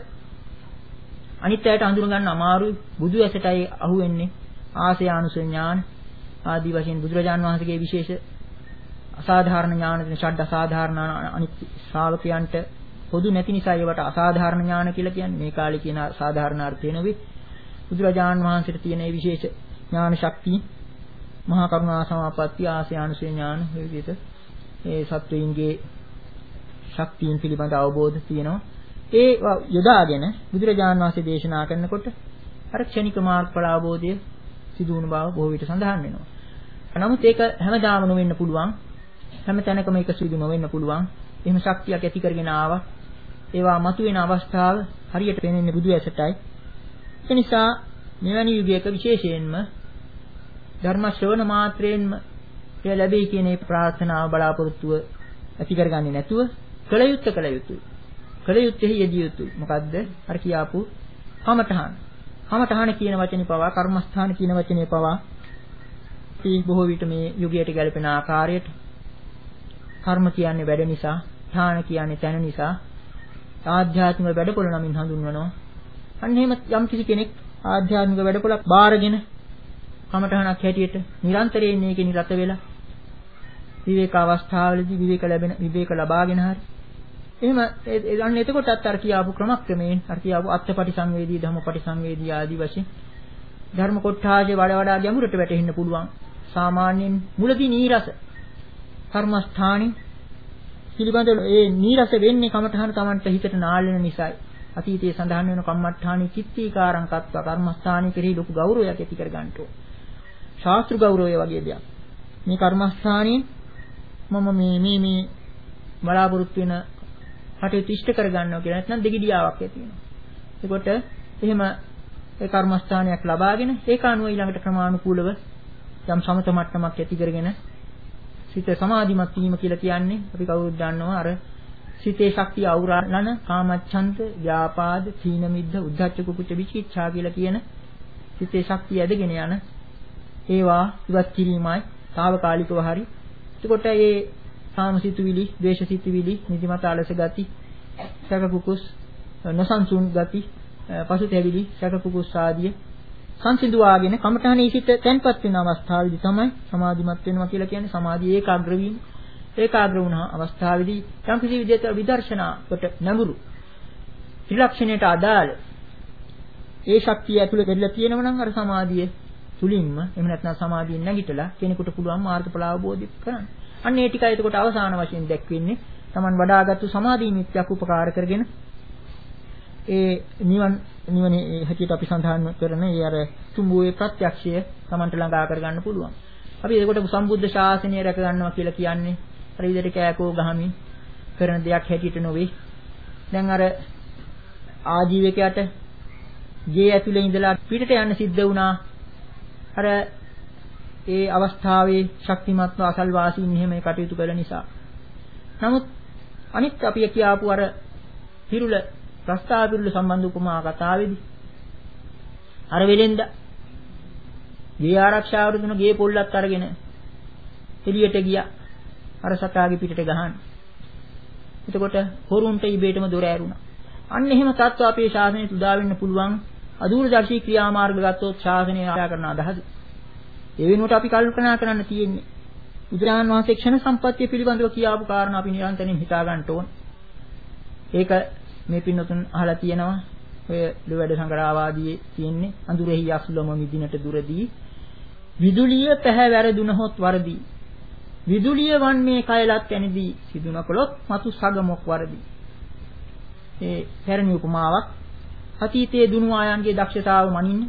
අනිත් අයට හඳුන ගන්න අමාරුයි. බුදු ඇසටයි අහු වෙන්නේ ආසය අනුසය ඥාන ආදී වශයෙන් බුදුරජාන් වහන්සේගේ විශේෂ අසාධාරණ ඥාන දෙන ෂඩ් අසාධාරණ අනිත් ශ්‍රාවකයන්ට පොදු නැති නිසා ඒවට අසාධාරණ ඥාන කියලා කියන්නේ. මේ කාලේ කියන සාධාරණ අර්ථය නෙවෙයි. බුදුරජාන් වහන්සේට තියෙන මේ විශේෂ ඥාන ශක්තිය මහා කරුණා සමාපatti ආසය අනුසය ඥාන මේ විදිහට ඒ සත්වයින්ගේ ශක්තියින් පිළිබඳ අවබෝධ තියෙනවා. ඒ යොදාගෙන බුදුරජාණන් වහන්සේ දේශනා කරනකොට අර ක්ෂණික මාර්ගඵල අවබෝධය සිදු වුණ බව බොහෝ විට සඳහන් වෙනවා. නමුත් ඒක හැමදාම නොවෙන්න පුළුවන්. හැම තැනකම ඒක සිදු නොවෙන්න පුළුවන්. එහෙම ශක්තියක් ඇති කරගෙන ආවා. ඒවා මතුවෙන අවස්ථාව හරියට පේන්නේ බුදු ඇසටයි. ඒ නිසා මෙවැනි යුගයක විශේෂයෙන්ම ධර්ම ශ්‍රවණ මාත්‍රයෙන්ම එය ලැබෙයි කියන ඒ ප්‍රාර්ථනාව බලාපොරොත්තුව ඇති කරගන්නේ නැතුව කළ යුත්තේ කළ යුතුයි. කළ යුත්තේ යෙදිය යුතුයි. මොකද්ද? අර කියාපු කමඨහන. කමඨහන කියන වචනේ පවා කර්මස්ථාන කියන වචනේ පවා මේ බොහෝ විට මේ යුගයට ගැලපෙන ආකාරයට කර්ම කියන්නේ වැඩ නිසා, ඨාන කියන්නේ තැන නිසා ආධ්‍යාත්මික වැඩපොළ නමින් හඳුන්වනවා. අන්න එහෙම යම් කිසි කෙනෙක් ආධ්‍යාත්මික වැඩපොළක් බාරගෙන කමඨහනක් හැටියට නිරන්තරයෙන් මේකේ නිරත වෙලා විවේක අවස්ථාවලදී විවේක ලැබෙන විවේක ලබාගෙන හරි එහෙම අන්න එතකොටත් අර කියාපු ක්‍රමක්‍රමයෙන් අර කියාපු අත්පටි සංවේදී ධම්මපටි සංවේදී ආදී වශයෙන් ධර්ම කොටාජේ වඩා වඩා ගැඹුරට වැටෙන්න පුළුවන්. සාමාන්‍යයෙන් මුලදී නීරස කර්මස්ථානේ පිළිබඳ ඒ නීරස වෙන්නේ කමඨහන Tamanට හිතට නාලන නිසායි. අතීතයේ සඳහන් වෙන කම්මඨානි චිත්තීකාරං කත්වා කර්මස්ථානයේ කෙරෙහි ලොකු ගෞරවයක් ඇති කර ගන්නට ඕන. ශාස්ත්‍ර ගෞරවය වගේ දෙයක්. මේ කර්මස්ථානයේ මම මේ මේ මේ බලාපොරොත්තු වෙන කටයුතු ඉෂ්ට කර ගන්නවා කියලා නැත්නම් දෙගිඩියාවක් ඇති වෙනවා. ඒකට එහෙම ඒ කර්මස්ථානයක් ලබාගෙන ඒක අනුව ඊළඟට ක්‍රමානුකූලව යම් සමත මට්ටමක් ඇති කරගෙන සිත සමාධිමත් වීම කියලා කියන්නේ අපි කවුරුත් දන්නවා අර සිතේ ශක්තිය අවුරාලන කාමච්ඡන්ත, ව්‍යාපාද, තීන මිද්ධ, උද්ධච්ච කුකුච්ච විචිකිච්ඡා කියලා කියන සිතේ ශක්තිය ඇදගෙන යන ඒවා ඉවත් කිරීමයි తాවකාලිකව හරි. එතකොට මේ කාමසිතුවිලි, ද්වේෂසිතුවිලි, නිදිමත අලස ගති, සැක කුකුස්, නොසන්සුන් ගති, පසුතැවිලි, සැක කුකුස් ආදී සංසිඳුවාගෙන කමඨහනේ සිට තැන්පත් වෙන අවස්ථාවේදී තමයි සමාධිමත් වෙනවා කියලා කියන්නේ. සමාධිය ඒකාග්‍ර වීම. ඒකාග්‍ර වුණා අවස්ථාවේදී යම් කිසි විදිහට විදර්ශනාවට නැඹුරු ත්‍රිලක්ෂණයට අදාළ ඒ ශක්තිය ඇතුළේ දෙල්ල තියෙනවා නම් අර සමාධිය තුලින්ම එහෙම නැත්නම් සමාධියෙන් නැගිටලා කෙනෙකුට පුළුවන් මාර්ගඵල අවබෝධ කරගන්න. අන්න ඒ ටිකයි එතකොට අවසාන වශයෙන් දැක්වෙන්නේ Taman වඩාගත්තු සමාධි මිත්‍යක් උපකාර කරගෙන ඒ නිවන් නිවනේ හැටියට අපි සඳහන් කරන ඒ අර තුඹුවේ ප්‍රත්‍යක්ෂය Tamanට ළඟා කරගන්න පුළුවන්. අපි එතකොට සම්බුද්ධ ශාසනය රැක ගන්නවා කියලා කියන්නේ අර විදිහට කෑකෝ ගහමින් කරන දෙයක් හැටියට නොවේ. දැන් අර ආජීවකයට ගේ ඇතුලේ ඉඳලා පිටට යන්න සිද්ධ වුණා. අර ඒ අවස්ථාවේ ශක්තිමත්ව අසල්වාසීන් එහෙම කටයුතු කළ නිසා. නමුත් අනිත් අපි කියාපු අර පිරුල ප්‍රස්තාව පිරුල සම්බන්ධ උපමා කතාවේදී අර වෙලෙන්ද ගේ ආරක්ෂාවට දුන ගේ පොල්ලක් අරගෙන එළියට ගියා. අර සතාගේ පිටට ගහන්න. එතකොට හොරුන්ට ඉබේටම දොර ඇරුණා. අන්න එහෙම තත්ත්ව අපේ ශාසනයට උදා වෙන්න පුළුවන්. අදූරදර්ශී ක්‍රියාමාර්ග ගත්තොත් ශාසනය ආරක්ෂා කරන අදහස. ඒ වෙනුවට අපි කල්පනා කරන්න තියෙන්නේ බුදුරජාණන් වහන්සේ ක්ෂණ සම්පත්තිය පිළිබඳව කියාපු කාරණා අපි නිරන්තරයෙන් හිතා ගන්න ඕන. ඒක මේ පින්නතුන් අහලා තියෙනවා. ඔය දෙවැඩ සංග්‍රහවාදී තියෙන්නේ අඳුරෙහි අසුලම මිදිනට දුරදී විදුලිය පැහැ වැරදුනහොත් වරදී විදුලිය වන් මේ කයලත් ඇනිදී සිදුන කළොත් මතු සගමොක් වරදී. ඒ පැරණි උපමාවක්. අතීතයේ දුනු ආයන්ගේ දක්ෂතාව මනින්න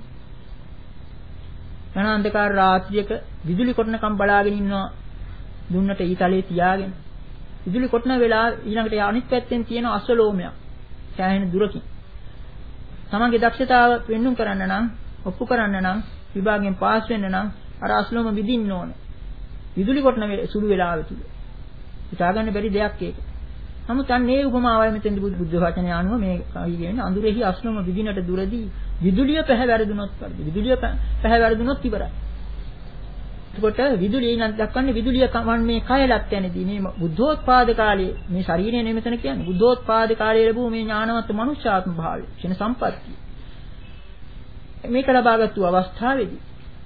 අනන්තකාර රාත්‍රියක විදුලි කොටනකම් බලාගෙන ඉන්නවා දුන්නට ඊතලේ තියාගෙන විදුලි කොටන වෙලාව ඊළඟට අනිත් පැත්තෙන් තියෙන අස්වලෝමයක් සෑහෙන දුරකින් තමන්ගේ දක්ෂතාව වෙන්නුම් කරන්න නම් ඔප්පු කරන්න නම් විභාගයෙන් පාස් වෙන්න නම් අර අස්ලෝම විදින්න ඕන විදුලි කොටන සුළු වෙලාව තුල හිතා ගන්න බැරි දෙයක් ඒක. නමුත් අන්න ඒ උපමාවයි මෙතෙන්දි බුද්ධ වචනය අනුව මේ කවි කියන්නේ අඳුරෙහි අස්ලෝම විදිනට දුරදී විදුලිය පැහැ වැරදුනොත් වරදී විදුලිය පැහැ වැරදුනොත් ඉවරයි. එතකොට විදුලිය නම් දක්වන්නේ විදුලිය කමන් මේ කයලත් යනදී මේ බුද්ධෝත්පාද කාලයේ මේ ශරීරය නෙමෙතන කියන්නේ බුද්ධෝත්පාද කාලයේ ලැබුව මේ ඥානවත් මනුෂ්‍යාත්ම භාවය කියන සම්පත්තිය. මේක ලබාගත්තු අවස්ථාවේදී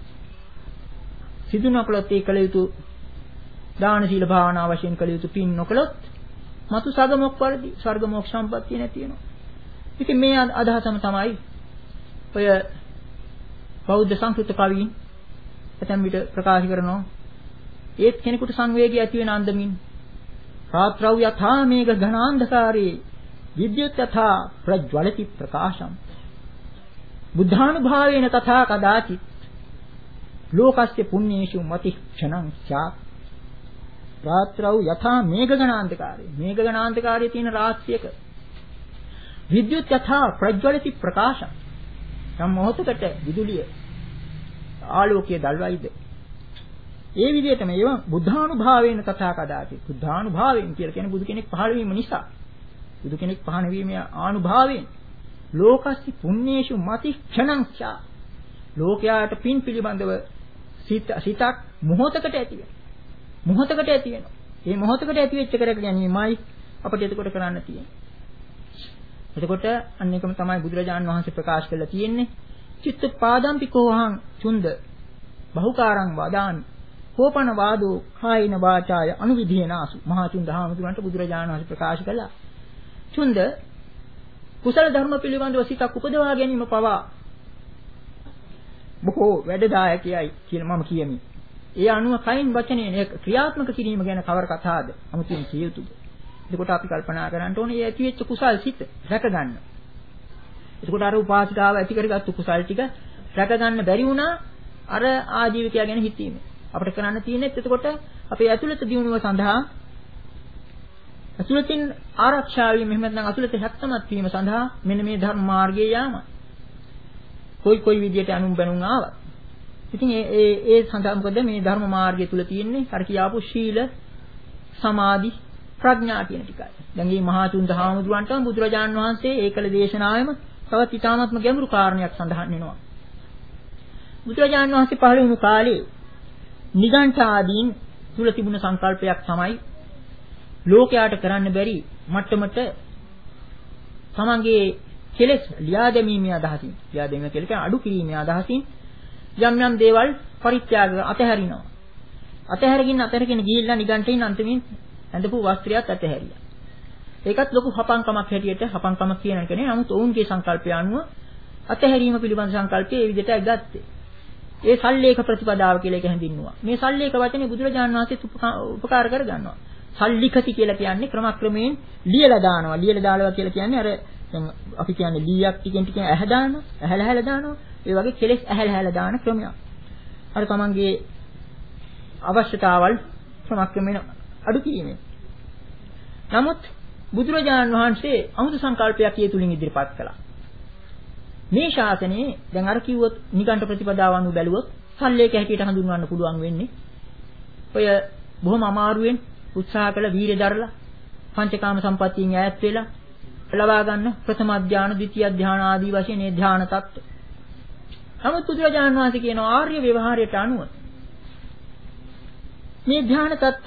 සිදු නොකළොත් ඒ කල යුතු දාන සීල භාවනා වශයෙන් කල යුතු පින් නොකළොත් මතු සගමොක් වරදී ස්වර්ග මොක්ෂ සම්පත්තිය නැති වෙනවා. ඉතින් මේ අදහසම තමයි ඔය බෞද්ධ සංස්කෘත කවීන් ඇතැම් විට ප්‍රකාශ කරනවා ඒත් කෙනෙකුට සංවේගය ඇති වෙන අන්දමින් රාත්‍රौ යථා මේඝ ඝනාන්ධකාරේ විද්‍යුත් යථා ප්‍රජ්වලති ප්‍රකාශම් බුද්ධානුභාවේන තථා කදාචිත් ලෝකස්ය පුඤ්ඤේෂු මති ක්ෂණං ස්යාත්. රාත්‍රौ යථා මේඝ ඝනාන්ධකාරේ මේඝ ඝනාන්ධකාරයේ තියෙන රාත්‍රියක විද්‍යුත් යථා ප්‍රජ්වලති ප්‍රකාශම් සම් මොහොතකට විදුලිය ආලෝකයේ දල්වයිද ඒ විදිහටම ඒවා බුද්ධානුභාවයෙන් තථා කදාති. බුද්ධානුභාවයෙන් කියලා කියන්නේ බුදු කෙනෙක් පහළ වීම නිසා. බුදු කෙනෙක් පහළ වීමේ ආනුභාවයෙන් ලෝකස්සි පුඤ්ඤේෂු මති ක්ෂණං ඡා. ලෝකයාට පින් පිළිබඳව සිත සිතක් මොහොතකට ඇති වෙනවා. මොහොතකට ඇති වෙනවා. මේ මොහොතකට ඇති වෙච්ච කරක ගැනීමයි අපිට එතකොට කරන්න තියෙන්නේ. එතකොට අන්න එකම තමයි බුදුරජාණන් වහන්සේ ප්‍රකාශ කරලා තියෙන්නේ. චිත්ත පාදම්පිකෝහං චුන්ද බහුකාරං වදාමි කෝපන වාදෝ කායින වාචාය අනුවිධේනාසු. මහා චුන්ද හාමුදුරන්ට බුදුරජාණන් වහන්සේ ප්‍රකාශ කළා. චුන්ද කුසල ධර්ම පිළිබඳව සිතක් උපදවා ගැනීම පවා බොහෝ වැඩදායකයයි කියලා මම කියමි. ඒ අනුව කයින් වචනයෙන් ක්‍රියාත්මක කිරීම ගැන කවර කතාවද? අමුතුවෙන් කිය යුතුද? එතකොට අපි කල්පනා කරන්න ඕනේ මේ ඇතිවෙච්ච කුසල් සිත රැක ගන්න. එතකොට අර උපාසිකාව ඇති කරගත්තු කුසල් ටික රැක ගන්න බැරි වුණා අර ආජීවිකයා ගැන හිතීම. අපිට කරන්න තියෙන්නේ එතකොට අපේ ඇතුළත දියුණුව සඳහා ඇතුළතින් ආරක්ෂා වීම එහෙම නැත්නම් ඇතුළත හැක්තමත් වීම සඳහා මෙන්න මේ ධර්ම මාර්ගයේ යාම. කොයි කොයි විදියට අනුන් බැනුම් ආවත්. ඉතින් ඒ ඒ ඒ සඳහා මොකද මේ ධර්ම මාර්ගය තුල තියෙන්නේ අර කියාපු ශීල සමාධි ප්‍රඥා කියන ටිකයි. දැන් මේ මහා චුන්ද හාමුදුරන්ට බුදුරජාන් වහන්සේ ඒකල දේශනාවෙම තවත් ඊටාත්ම ගැඹුරු කාරණයක් සඳහන් වෙනවා. බුදුරජාන් වහන්සේ පහළ වුණු කාලේ නිගණ්ඨ ආදීන් තුල තිබුණ සංකල්පයක් තමයි ලෝකයාට කරන්න බැරි මට්ටමට තමන්ගේ කෙලෙස් ලියා දැමීමේ අදහසින් ලියා දැමීම කියලා කියන්නේ අඩු කිරීමේ අදහසින් යම් යම් දේවල් පරිත්‍යාග අතහැරිනවා. අතහැරගෙන අතහැරගෙන ගිහිල්ලා නිගණ්ඨයින් අන්තිමින් ඇඳපු වස්ත්‍රයත් අතහැරියා. ඒකත් ලොකු හපංකමක් හැටියට හපංකමක් කියන එක නේ. නමුත් ඔවුන්ගේ සංකල්පය අනුව අතහැරීම පිළිබඳ සංකල්පය ඒ විදිහටයි ගත්තේ. ඒ සල්ලේක ප්‍රතිපදාව කියලා එක හැඳින්නුවා. මේ සල්ලේක වචනේ බුදුරජාණන් වහන්සේත් උපකාර කරගන්නවා. සල්ලිකති කියලා කියන්නේ ක්‍රමක්‍රමයෙන් ලියලා දානවා. ලියලා දානවා කියලා කියන්නේ අර දැන් අපි කියන්නේ ලීයක් ටිකෙන් ටික ඇහැ දානවා, ඇහැල ඇහැල දානවා. ඒ වගේ කෙලෙස් ඇහැල ඇහැල දාන ක්‍රමයක්. අර තමන්ගේ අවශ්‍යතාවල් ක්‍රමක්‍රමයෙන් අඩු කිරීමෙන්. නමුත් බුදුරජාණන් වහන්සේ අමුතු සංකල්පයක් ඒ තුලින් ඉදිරිපත් කළා. මේ ශාසනයේ දැන් අර කිව්වොත් නිගණ්ඨ ප්‍රතිපදාව අනුව බැලුවොත් සල්ලේක හැටියට හඳුන්වන්න පුළුවන් වෙන්නේ. ඔය බොහොම අමාරුවෙන් උත්සාහ කළ වීර්ය දරලා පංචකාම සම්පත්තියෙන් ඈත් වෙලා ලබා ගන්න ප්‍රථම ධානය, ද්විතීය ධානය ආදී වශයෙන් මේ ධාන තත්ත්ව. නමුත් බුදුරජාණන් වහන්සේ කියන ආර්ය ව්‍යවහාරයට අනුව මේ ධාන තත්ත්ව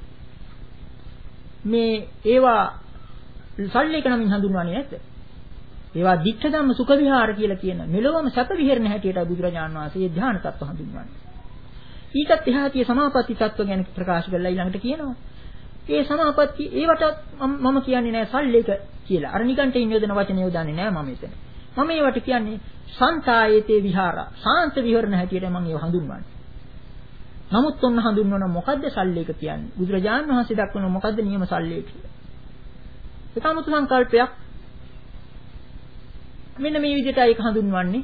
මේ ඒවා සල්ලේක නමින් හඳුන්වන්නේ නැද්ද? ඒවා ditta ධම්ම සුඛ විහාර කියලා කියන මෙලොවම සැප විහෙරණ හැටියට බුදුරජාණන් වහන්සේ මේ ධාන තත්ත්ව හඳුන්වන්නේ. ඊටත් එහාතිය සමාපatti තත්ත්ව ගැන ප්‍රකාශ කරලා ඊළඟට කියනවා. ඒ සමාපatti ඒවට මම කියන්නේ නෑ සල්ලේක කියලා. අර නිකන්ට යොදන වචනේ යොදන්නේ නෑ මම එතන. මම ඒවට කියන්නේ සන්තායේතේ විහාරා. සාන්ත විහරණ හැටියට මම ඒව හඳුන්වන්නේ. නමුත් ඔන්න හඳුන්වන මොකද්ද සල්ලේක කියන්නේ? බුදුරජාණන් වහන්සේ දක්වන මොකද්ද නියම සල්ලේක කියලා. ඒක 아무තු සංකල්පයක්. මෙන්න මේ විදිහට ඒක හඳුන්වන්නේ.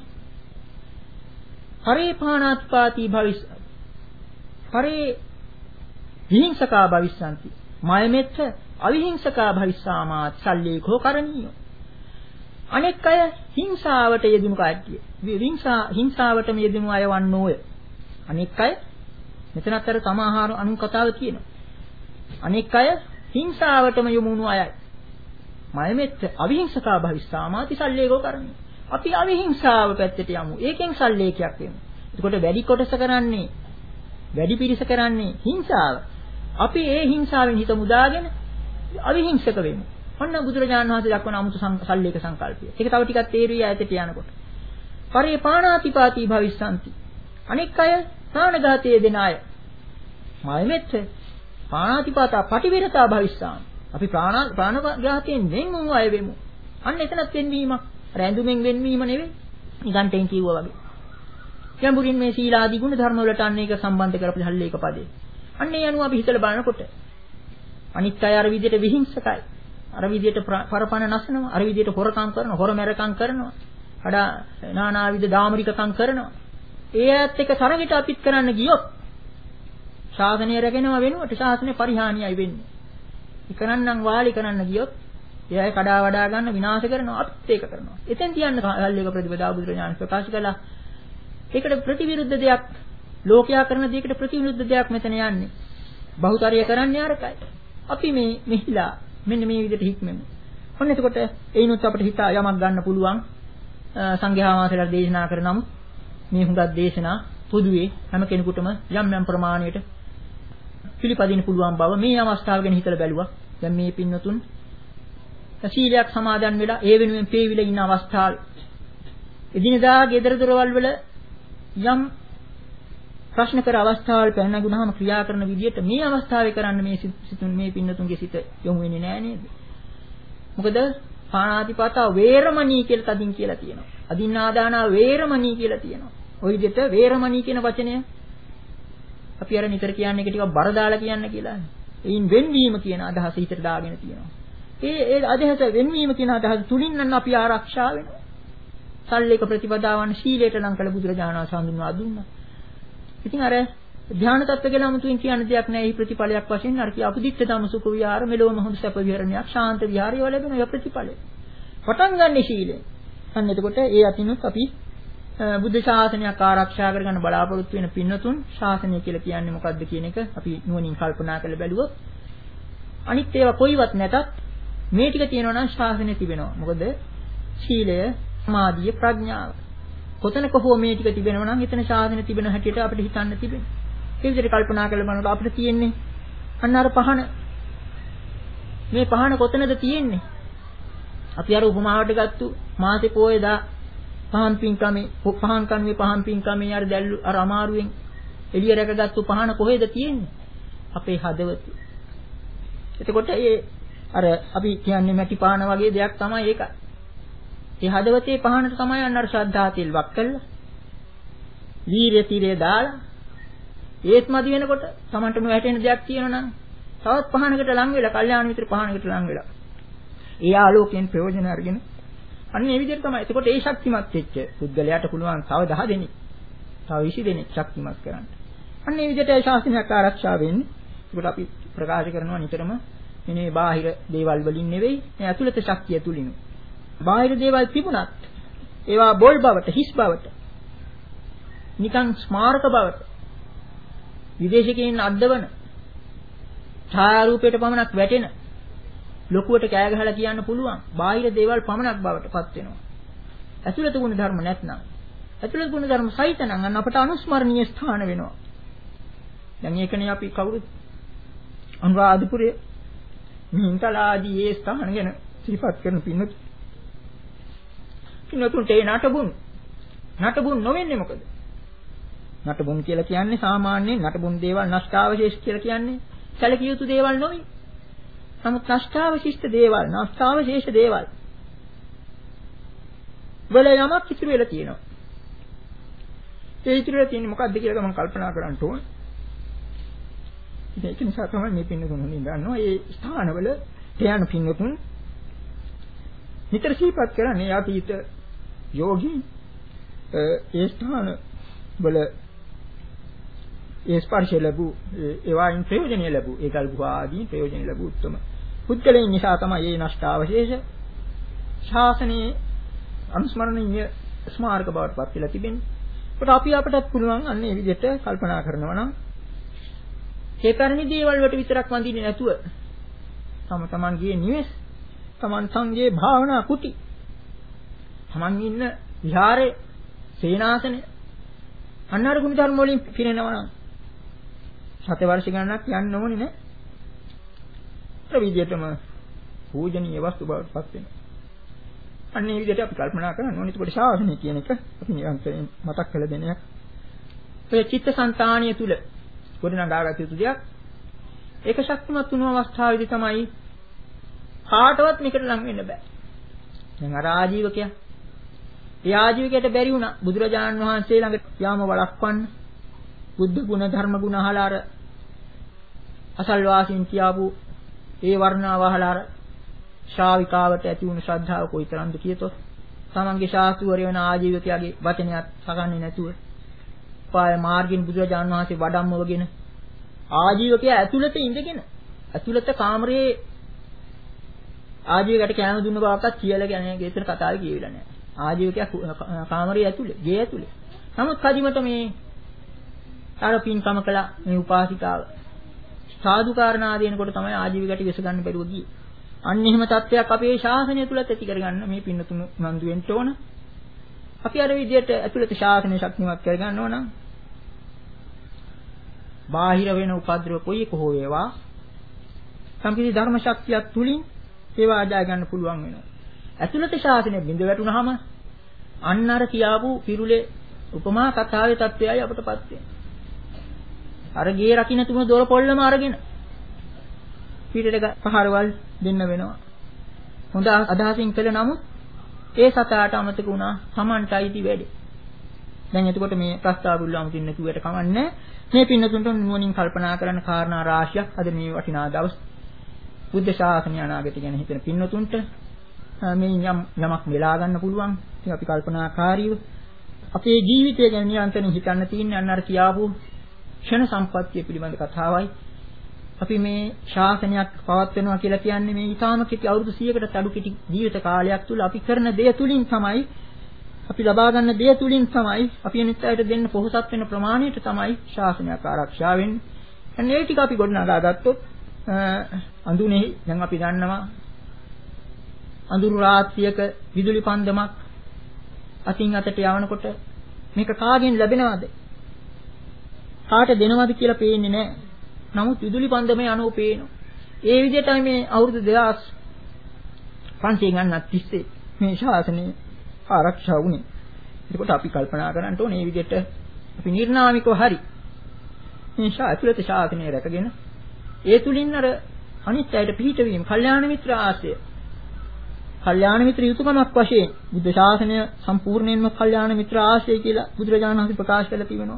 හරේ පාණාත්පාති භවිස් හරේ විහිංසකා භවිස්සanti මයමෙත්ත අවිහිංසකා භවිස්සාමාත් සල්ලේකෝ කරණීය. අනෙක් අය හිංසාවට යෙදුණු කට්ටිය විහිංසා හිංසාවටම යෙදුණු අය වන්නෝය. අනෙක් අය මෙතනත් අර සමාහාර අනුන් කතාව කියනවා. අනෙක් අය හිංසාවටම යොමු වුණු අයයි. මයමෙත්ත අවිහිංසකා භවිස්සාමාති සල්ලේකෝ කරණීය. අපි අවිහිංසාව පැත්තට යමු. ඒකෙන් සල්ලේකයක් වෙමු. එතකොට වැඩි කොටස කරන්නේ වැඩි පිරිස කරන්නේ හිංසාව. අපි ඒ හිංසාවෙන් හිත මුදාගෙන අවිහිංසක වෙමු. ඔන්න බුදුරජාණන් වහන්සේ දක්වන අමුතු සල්ලේක සංකල්පය. ඒක තව ටිකක් තේරුයි ආයතට යනකොට. පරේ පාණාතිපාති භවිස්සanti. අනෙක් අය ප්‍රාණඝාතයේ දෙන අය. මයමෙත්ත පාණාතිපාතා පටිවිරතා භවිස්සාම. අපි ප්‍රාණ ප්‍රාණඝාතයෙන් වෙන් වූ අය වෙමු. අන්න එතනත් වෙන්වීමක්. රැඳුමින් වෙන්වීම නෙවෙයි. නිගණ්ඨයෙන් කිව්වා වගේ. ගැඹුරින් මේ සීලාදී ගුණ ධර්ම වලට අන්න ඒක සම්බන්ධ කරපු සල්ලේක පදේ. අන්න ඒ අනුව අපි හිතලා බලනකොට අනිත් අය අර විදියට විහිංසකයි. අර විදියට පරපණ නසනවා. අර විදියට හොරකම් කරනවා. හොරමෙරකම් කරනවා. අඩා නානාවිද දාමරිකකම් කරනවා. ඒ ඇත්ත එක තරගෙට අපිත් කරන්න ගියොත් ශාසනය රැගෙනව වෙනුවට ශාසනය පරිහානියයි වෙන්නේ. ඒ කරන්නම් වාලි කරන්න ගියොත් ඒ අය කඩා වඩා ගන්න විනාශ කරනවා අපිත් ඒක කරනවා. එතෙන් තියන්න කල්ලික ප්‍රතිපදාව බුදුරජාණන් ප්‍රකාශ කළා. ඒකට ප්‍රතිවිරුද්ධ දෙයක් ලෝකයා කරන දෙයකට ප්‍රතිවිරුද්ධ දෙයක් මෙතන යන්නේ. බහුතරය කරන්නේ අරකයි. අපි මේ මෙහිලා මෙන්න මේ විදිහට හික්මෙමු. ඔන්න එතකොට ඒනොත් අපිට හිතා යමක් ගන්න පුළුවන් සංඝයා වහන්සේලා දේශනා කරන නමුත් මේ හුඟක් දේශනා පොදුවේ හැම කෙනෙකුටම යම් යම් ප්‍රමාණයට පිළිපදින්න පුළුවන් බව මේ අවස්ථාව ගැන හිතලා බැලුවා. දැන් මේ පින්නතුන් සීලයක් සමාදන් වෙලා ඒ වෙනුවෙන් පේවිලා ඉන්න අවස්ථාවේ එදිනදා ගෙදර දොරවල් වල යම් ප්‍රශ්න කර අවස්ථාවල් පැන නැගුණාම ක්‍රියා කරන විදිහට මේ අවස්ථාවේ කරන්න මේ සිතුන් මේ පින්නතුන්ගේ සිත යොමු වෙන්නේ නැහැ නේද? මොකද පාණාතිපාතා වේරමණී කියලා තදින් කියලා තියෙනවා. අදින්නාදානා වේරමණී කියලා තියෙනවා. ওই විදිහට වේරමණී කියන වචනය අපි අර නිතර කියන්නේ ඒක ටිකක් බර දාලා කියන්න කියලා. එයින් වෙන්වීම කියන අදහස හිතට දාගෙන තියෙනවා. ඒ ඒ අදහස වෙන්වීම කියන අදහස තුලින් නම් අපි ආරක්ෂා වෙනවා. සල්ලේක ප්‍රතිපදාවන් ශීලයට ලං කළ බුදුරජාණන් වහන්සේ හඳුන්වා දුන්නා. ඉතින් අර ධ්‍යාන තත්ත්ව ගැන 아무තුන් කියන්න දෙයක් නැහැ. මේ ප්‍රතිඵලයක් වශයෙන් අර කිය අපදිත්ත ධම්ම සුඛ විහාර මෙලොවම හොඳ සැප විහරණයක් ශාන්ත විහාරය වල ලැබෙන ඒ ප්‍රතිඵලය. පටන් ගන්න ශීලයෙන්. අන්න එතකොට ඒ අතිනුත් අපි බුද්ධ ශාසනයක් ආරක්ෂා කරගන්න බලාපොරොත්තු වෙන පින්නතුන් ශාසනය කියලා කියන්නේ මොකක්ද කියන එක අපි නුවණින් කල්පනා කරලා බැලුවොත් අනිත් ඒවා කොයිවත් නැතත් මේ ටික තියෙනවා නම් ශාසනය තිබෙනවා. මොකද ශීලය, සමාධිය, ප්‍රඥාව. කොතනක හෝ මේ ටික තිබෙනවා නම් එතන ශාසනය තිබෙන හැටියට අපිට හිතන්න තිබෙනවා. ඒ විදිහට කල්පනා කරලා බලනකොට අපිට තියෙන්නේ අන්න අර පහන. මේ පහන කොතනද තියෙන්නේ? අපි අර උපමාවට ගත්තු මාසේ පොයේදා පහන් පින්කමේ පහන් කන්නේ පහන් පින්කමේ අර දැල්ලු අර අමාරුවෙන් එළිය රැකගත්තු පහන කොහෙද තියෙන්නේ? අපේ හදවතේ. එතකොට ඒ අර අපි කියන්නේ මැටි පහන වගේ දෙයක් තමයි ඒක. ඒ හදවතේ පහනට තමයි අන්න අර ශ්‍රද්ධා තෙල් වක් කළා. වීර්ය තීරය දාලා ඒත් මදි වෙනකොට Tamanටම වැටෙන දෙයක් තියෙනවා නම් තවත් පහනකට ලං වෙලා කල්යාණ මිත්‍ර පහනකට ලං වෙලා ඒ ආලෝකයෙන් ප්‍රයෝජන අරගෙන අන්න ඒ විදිහට තමයි. එතකොට ඒ ශක්තිමත් වෙච්ච පුද්ගලයාට පුළුවන් තව දහ දෙනෙක් තව විසි දෙනෙක් ශක්තිමත් කරන්න. අන්න ඒ විදිහට ශාසනයක් ආරක්ෂා වෙන්නේ. ඒකට අපි ප්‍රකාශ කරනවා නිතරම මේ බාහිර දේවල් වලින් නෙවෙයි මේ ඇතුළත ශක්තිය තුලින්. බාහිර දේවල් තිබුණත් ඒවා බොල් බවට හිස් බවට නිකන් ස්මාරක බවට විදේශිකයින් අද්දවන ඡායාරූපයට පමණක් වැටෙන ලොකුවට කෑ ගහලා කියන්න පුළුවන් බාහිර දේවල් පමණක් බවට පත් වෙනවා. ඇතුළත ගුණ ධර්ම නැත්නම් ඇතුළත ගුණ ධර්ම සහිත නම් අන්න අපට අනුස්මරණීය ස්ථාන වෙනවා. දැන් ඒකනේ අපි කවුරුත් අනුරාධපුරයේ මිහින්තලා ආදී ඒ ස්ථාන ගැන සිහිපත් කරන පින්නත් පින්නතුන්ට ඒ නටබුන් නටබුන් නොවෙන්නේ මොකද? නටබුන් කියලා කියන්නේ සාමාන්‍යයෙන් නටබුන් දේවල් නෂ්ටාවශේෂ කියලා කියන්නේ සැලකිය යුතු දේවල් නොවේ. නමුත් නෂ්ටාවශිෂ්ට දේවල්, නෂ්ටාවශේෂ දේවල් වල යමක් ඉතුරු වෙලා තියෙනවා. ඒ ඉතුරු වෙලා තියෙන්නේ මොකක්ද කියලා මම කල්පනා කරන්න ඕනේ. ඒක නිසා තමයි මේ පින්නතුන් හොඳින් දන්නවා. මේ ස්ථානවල ධ්‍යාන පින්නතුන් නිතර සිහිපත් කරන්නේ අතීත යෝගී ඒ ස්ථාන වල ඒ ස්පර්ශය ලැබු ඒවායින් ප්‍රයෝජනෙ ලැබු ඒකල් ගුහා ආදී ප්‍රයෝජනෙ ලැබු උත්තම පුද්ගලයන් නිසා තමයි මේ නෂ්ටාවශේෂ ශාසනයේ අනුස්මරණීය ස්මාරක බවට පත් වෙලා තිබෙන්නේ. ඒකට අපි අපටත් පුළුවන් අන්න මේ විදිහට කල්පනා කරනවා නම් ඒ පැරණි දේවල් වලට විතරක් වඳින්නේ නැතුව තම තමන්ගේ නිවෙස්, තමන් සංගේ භාවනා කුටි, තමන් ඉන්න විහාරේ, සේනාසනේ අන්නර ගුණ ධර්ම වලින් පිරෙනවා නම් සත වර්ෂ ගණනක් යන්න ඕනේ නෑ. ඒ විදිහටම පූජනීය වස්තු බවට පත් වෙනවා. අන්න ඒ විදිහට අපි කල්පනා කරන්න ඕනේ. ඒකට ශාසනය කියන එක අපි නිරන්තරයෙන් මතක් කරලා දෙන එක. ඔය චිත්තසංතානිය තුල ගොඩනගාගත යුතු දෙයක්. ඒක ශක්තිමත් වුණු අවස්ථාවේදී තමයි කාටවත් මේකට ලං වෙන්න බෑ. දැන් අර ආජීවකයා ඒ ආජීවකයට බැරි වුණා බුදුරජාණන් වහන්සේ ළඟට යාම වළක්වන්න. බුද්ධ ගුණ ධර්ම ගුණ අහලා අර අසල්වාසීන් කියාපු ඒ වර්ණා වහලා අර ශ්‍රාවිකාවට ඇති වුණු ශ්‍රද්ධාව කොයිතරම්ද කියතොත් තමන්ගේ ශාස්ත්‍රවරය වෙන ආජීවකයාගේ වචනයක් සකන්නේ නැතුව පාය මාර්ගින් බුදුරජාණන් වහන්සේ වඩම්මවගෙන ආජීවකයා ඇතුළත ඉඳගෙන ඇතුළත කාමරේ ආජීවකට කෑම දුන්න බවක්වත් කියලා කියන්නේ ඒතර කතාවේ කියවිලා නැහැ. ආජීවකයා කාමරේ ඇතුළේ, ගේ ඇතුළේ. නමුත් කදිමට මේ අර පින්කම කළා මේ උපාසිකාව සාදුකාරණා දෙනකොට තමයි ආජීවකට විස ගන්න බැරුව ගියේ. අන්න එහෙම තත්ත්වයක් අපේ ශාසනය තුලත් ඇති කරගන්න මේ පින්නතුන් උනන්දු වෙන්න ඕන. අපි අර විදියට ඇතුළත ශාසනය ශක්තිමත් කරගන්න ඕන නම් බාහිර වෙන උපද්‍රව කොයි එක හෝ වේවා සම්පූර්ණ ධර්ම ශක්තියක් තුලින් ඒවා ආදා ගන්න පුළුවන් වෙනවා. ඇතුළත ශාසනය බිඳ වැටුනහම අන්න අර කියාපු පිරුලේ උපමා කතාවේ தත්වයයි අපටපත් වෙන්නේ. අර ගේ රකින්න තුන දොර පොල්ලම අරගෙන පිටට පහරවල් දෙන්න වෙනවා. හොඳ අදහසින් කළ නමුත් ඒ සතාට අමතක වුණා Tamanටයි වැඩි. දැන් එතකොට මේ ප්‍රස්තාව බුල්ලාම තින්න කිව්වට කමන්නේ මේ පින්නතුන්ට නුවණින් කල්පනා කරන කාරණා රාශියක් අද මේ වටිනා දවස් බුද්ධ ශාසනය අනාගතය ගැන හිතන පින්නතුන්ට මේ යම් යමක් මෙලා ගන්න පුළුවන්. ඉතින් අපි කල්පනාකාරීව අපේ ජීවිතය ගැන නිරන්තරයෙන් හිතන්න තියෙන්නේ අන්න අර කියාපු ක්ෂණ සම්පත්තිය පිළිබඳ කතාවයි. අපි මේ ශාසනයක් පවත්වනවා කියලා කියන්නේ මේ ඊටාම කිටි අවුරුදු සියයකට අඩු කිටි ජීවිත කාලයක් තුල අපි කරන දේ තුලින් තමයි අපි ලබා ගන්න දේ තුලින් තමයි අපි අනිත්‍යයට දෙන්න පොහොසත් වෙන ප්‍රමාණයට තමයි ශාසනයක් ආරක්ෂා වෙන්නේ. එන්න ඒ ටික අපි ගොඩනගා ගත්තොත් අඳුනේ දැන් අපි දන්නවා අඳුරු රාත්‍රියක විදුලි පන්දමක් අතින් අතට යවනකොට මේක කාගෙන් ලැබෙනවද? කාට දෙනවද කියලා පේන්නේ නැහැ. නමුත් විදුලි පන්දමේ අනෝ පේනවා. ඒ විදිහටයි මේ අවුරුදු දෙදාස් පන්සිය ගණනක් තිස්සේ මේ ශාසනය ආරක්ෂා වුණේ. ඒකට අපි කල්පනා කරන්න ඕනේ මේ විදිහට අපි නිර්නාමිකව හරි මේ ශාස්ත්‍රීය ශාසනය රැකගෙන ඒ තුලින් අර අනිත්‍යයට පිහිටවීම, කල්යාණ මිත්‍ර ආශ්‍රය. කල්යාණ මිත්‍ර යුතුයකමක් වශයෙන් බුද්ධ ශාසනය සම්පූර්ණයෙන්ම කල්යාණ මිත්‍ර ආශ්‍රය කියලා බුදුරජාණන් වහන්සේ ප්‍රකාශ කළා තිබෙනවා.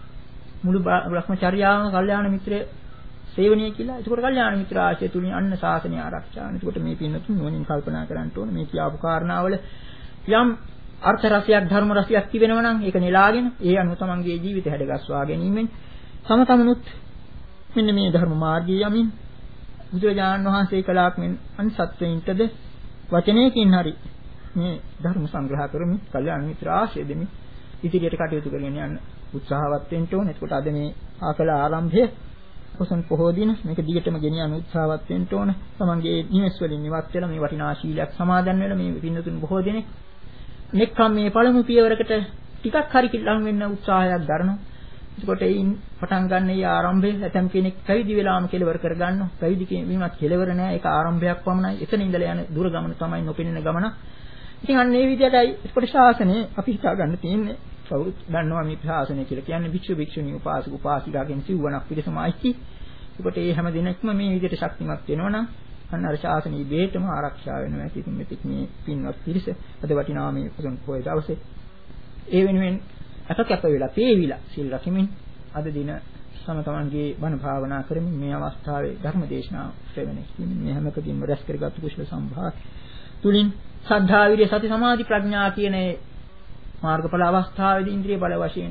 මුළු බ්‍රහ්මචර්යාවම කල්යාණ මිත්‍රය සේවනීය කියලා. ඒකෝට කල්යාණ මිත්‍ර ආශ්‍රය තුලින් අන්න ශාසනය ආරක්ෂා වෙනවා. ඒකෝට මේ පින්නතුන් නොනින් කල්පනා කරන්න ඕනේ මේ කියාපු කාරණාවල යම් අර්ථ රසයක් ධර්ම රසයක් තිබෙනවා නම් ඒක නෙලාගෙන ඒ අනුව තමන්ගේ ජීවිතය හැඩගස්වා ගැනීමෙන් තම තමනුත් මෙන්න මේ ධර්ම මාර්ගයේ යමින් බුදුරජාණන් වහන්සේ කලාක් මෙන් අන්සත්වයින්ටද වචනයකින් හරි මේ ධර්ම සංග්‍රහ කරමින් කල්යාණ මිත්‍ර ආශ්‍රය දෙමින් ඉදිරියට කටයුතු කරගෙන යන්න උත්සාහවත් වෙන්න ඕනේ. එතකොට අද මේ ආකල ආරම්භය පොසොන් පොහෝ දින මේක දිගටම ගෙනියන්න උත්සාහවත් වෙන්න ඕනේ. තමන්ගේ නිවෙස් වලින් ඉවත් වෙලා මේ වටිනා ශීලයක් සමාදන් වෙලා මේ පින්නතුන් බොහෝ දෙනෙක් මෙක්කම් මේ පළමු පියවරකට ටිකක් හරි ලං වෙන්න උත්සාහයක් ගන්නවා. එතකොට ඒයින් පටන් ගන්න ඒ ආරම්භය ඇතම් කෙනෙක් පැවිදි වෙලාම කෙලවර කර ගන්නවා. පැවිදි වීමත් කෙලවර නෑ. ඒක ආරම්භයක් පමණයි. එතන ඉඳලා යන දුර ගමන තමයි නොපෙනෙන ගමන. ඉතින් අන්න ඒ විදිහටයි එතකොට ශාසනය අපි හිතා ගන්න තියෙන්නේ. කවුරුත් දන්නවා මේ ශාසනය කියලා කියන්නේ භික්ෂු භික්ෂුණී උපාසක උපාසිකාගෙන් සිව්වණක් පිළිසමයිති. ඒකට ඒ හැම දිනක්ම මේ විදිහට ශක්තිමත් වෙනවා නම් අන්න අර ශාසනීය බේතම ආරක්ෂා වෙනවා. ඉතින් මෙතික් මේ පින්වත් පිරිස අද වටිනා මේ පොසොන් පොයේ දවසේ ඒ වෙනුවෙන් අත කැප වෙලා තේවිලා සිල් රකිමින් අද දින සම තමන්ගේ බණ භාවනා කරමින් මේ අවස්ථාවේ ධර්ම දේශනාව ශ්‍රවණය කිරීමෙන් මේ හැමකදීම රැස් කරගත් කුසල සම්භාර තුලින් සද්ධා විරිය සති සමාධි ප්‍රඥා කියන මාර්ගඵල අවස්ථාවේදී ඉන්ද්‍රිය බල වශයෙන්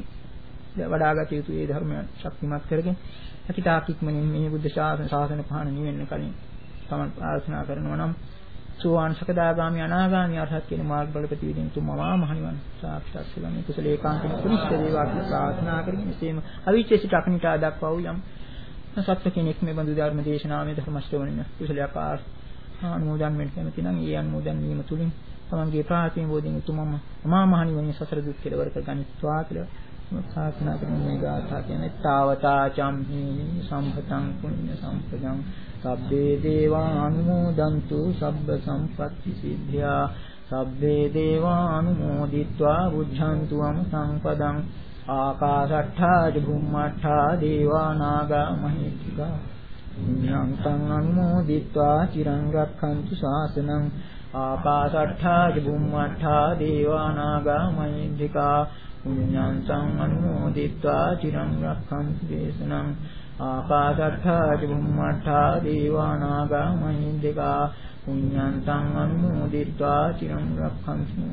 වඩාගත යුතු ඒ ධර්මයන් ශක්තිමත් කරගෙන අකිතාක් ඉක්මනින් මේ බුද්ධ ශාසන ශාසන පහන නිවෙන්න කලින් තමන් ප්‍රාර්ථනා කරනවා නම් සෝවාන් සකදාගාමි අනාගාමි අරහත් කියන මාර්ගඵල ප්‍රතිවිදින් තුමවා මහණිවන් සාක්ෂාත් කරගන්න මේ කුසල ඒකාන්තව කුනිෂ්ඨ දේවා කියලා ප්‍රාර්ථනා කරගෙන එසේම අවිචේසිත අකනිටා දක්වා වූ යම් සත්‍ය කෙනෙක් මේ බඳු ධර්ම දේශනාවේ ධර්ම ශ්‍රවණය කුසලයක් අනුමෝදන් වෙන්න කැමති නම් ඒ අනුමෝදන් වීම තුලින් තමන්ගේ ප්‍රාර්ථනා බෝධින් උතුම්ම මහා මහණිවරණය සසර දුක් කෙලවර කරගනිත්වා කියලා ප්‍රාර්ථනා කරන මේ ගාථා කියන්නේ තාවතා චම්හි සම්පතං පුඤ්ඤ සම්පදං සබ්බේ දේවා අනුමෝදන්තු සබ්බ සම්පත්‍ති සිද්ධා සබ්බේ දේවා අනුමෝදිත්වා බුද්ධන්තු අම සංපදං ආකාශට්ඨා චුම්මට්ඨා දේවා නාග මහිත්‍තිකා පුඤ්ඤන්තං අනුමෝදිත්වා චිරං රක්ඛන්තු ශාසනං ආකාශට්ඨා චුම්මට්ඨා දේවා නාග මහිත්‍තිකා පුඤ්ඤන්තං අනුමෝදිත්වා චිරං රක්ඛන්තු දේශනං ආකාශත්ථා චුම්මත්ථා දේවානාගා මහින්దికා පුඤ්ඤන්තං අනුමෝදිत्वा චිරං රක්ඛන්තු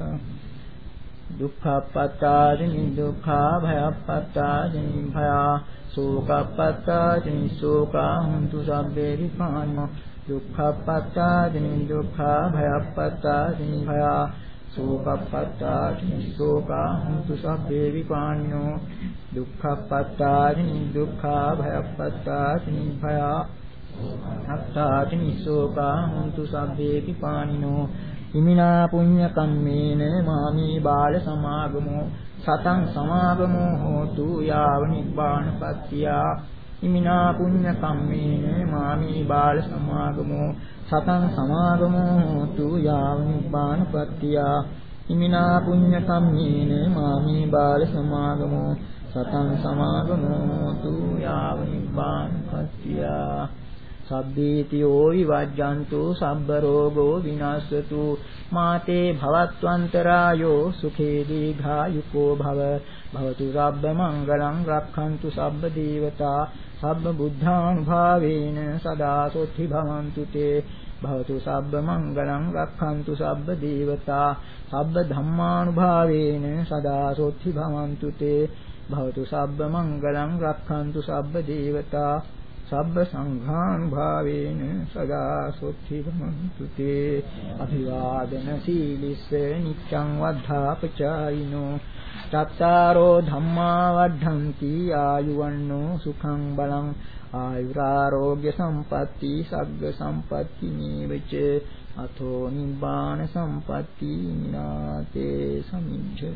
දුක්ඛප්පත්තාදි දුක්ඛා භයප්පත්තාදි භයා සෝකප්පත්තාදි සෝකා හුන්තු සබ්බේ විපාණෝ දුක්ඛප්පත්තාදි දුක්ඛා භයප්පත්තාදි භයා සෝකප්පත්තාදි සෝකා හුන්තු සබ්බේ විපාණෝ දුක්ඛප්පත්තාදි දුක්ඛා භයප්පත්තාදි භයා අත්තාදි සෝකා හුන්තු සබ්බේ විපාණිනෝ ඉමිනා පුඤ්ඤ කම්මේන මාමී බාල සමාගමෝ සතං සමාගමෝ හෝතු යාව නිබ්බානපත්තියා ඉමිනා පුඤ්ඤ කම්මේන මාමී බාල සමාගමෝ සතං සමාගමෝ හෝතු යාව නිබ්බානපත්තියා ඉමිනා පුඤ්ඤ කම්මේන මාමී බාල සමාගමෝ සතං සමාගමෝ හෝතු යාව නිබ්බානපත්තියා සබ්බීතියෝ විවජ්ජන්තු සබ්බ රෝගෝ විනාශතු මාතේ භවත්වන්තරායෝ සුඛේ දීඝායුකෝ භව භවතු සබ්බ මංගලං රක්ඛන්තු සබ්බ දේවතා සබ්බ බුද්ධානුභාවේන සදා සොත්ති භවන්තු තේ භවතු සබ්බ මංගලං රක්ඛන්තු සබ්බ දේවතා සබ්බ ධම්මානුභාවේන සදා සොත්ති භවන්තු තේ භවතු සබ්බ මංගලං රක්ඛන්තු සබ්බ දේවතා සබ්බ සංඝානුභාවේන සදා සොත්ති භවන්තු තේ අභිවාදන සීලිස්ස නිච්ඡං වද්ධාපචායිනෝ චත්තාරෝ ධම්මා වද්ධන්ති ආයුවන්නෝ සුඛං බලං ආයුරාෝග්‍ය සම්පatti සග්ග සම්පatti නීවච අතෝ නිබ්බාන සම්පatti නාතේ සමිච්ඡතු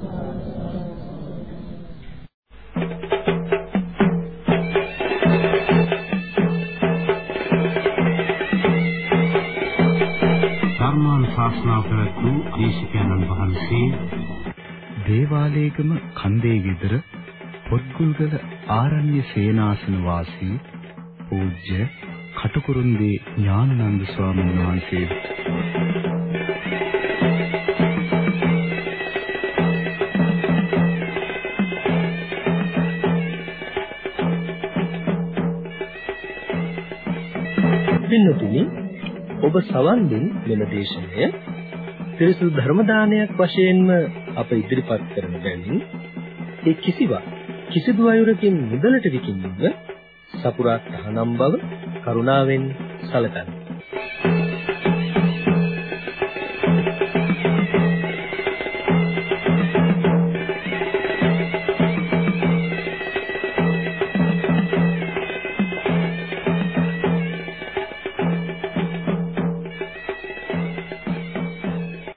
ශාස්ත්‍රාව පැවැත්වූ දේශකයන්න් වහන්සේ දේවාලේගම කන්දේ ගෙදර පොත්ගුල්ගල ආරණ්‍ය සේනාසන වාසී පූජ්‍ය කටුකුරුන්දී ඥානানন্দ ස්වාමීන් වහන්සේ පින්නතුනි ඔබ සවන් දෙන මෙම දේශනය ත්‍රිසු ධර්ම දානයක් වශයෙන්ම අප ඉදිරිපත් කරන බැවින් ඒ කිසිවක් කිසිදු අයුරකින් මුදලට විකිණීම සපුරා තහනම් බව කරුණාවෙන් සැලකන්න.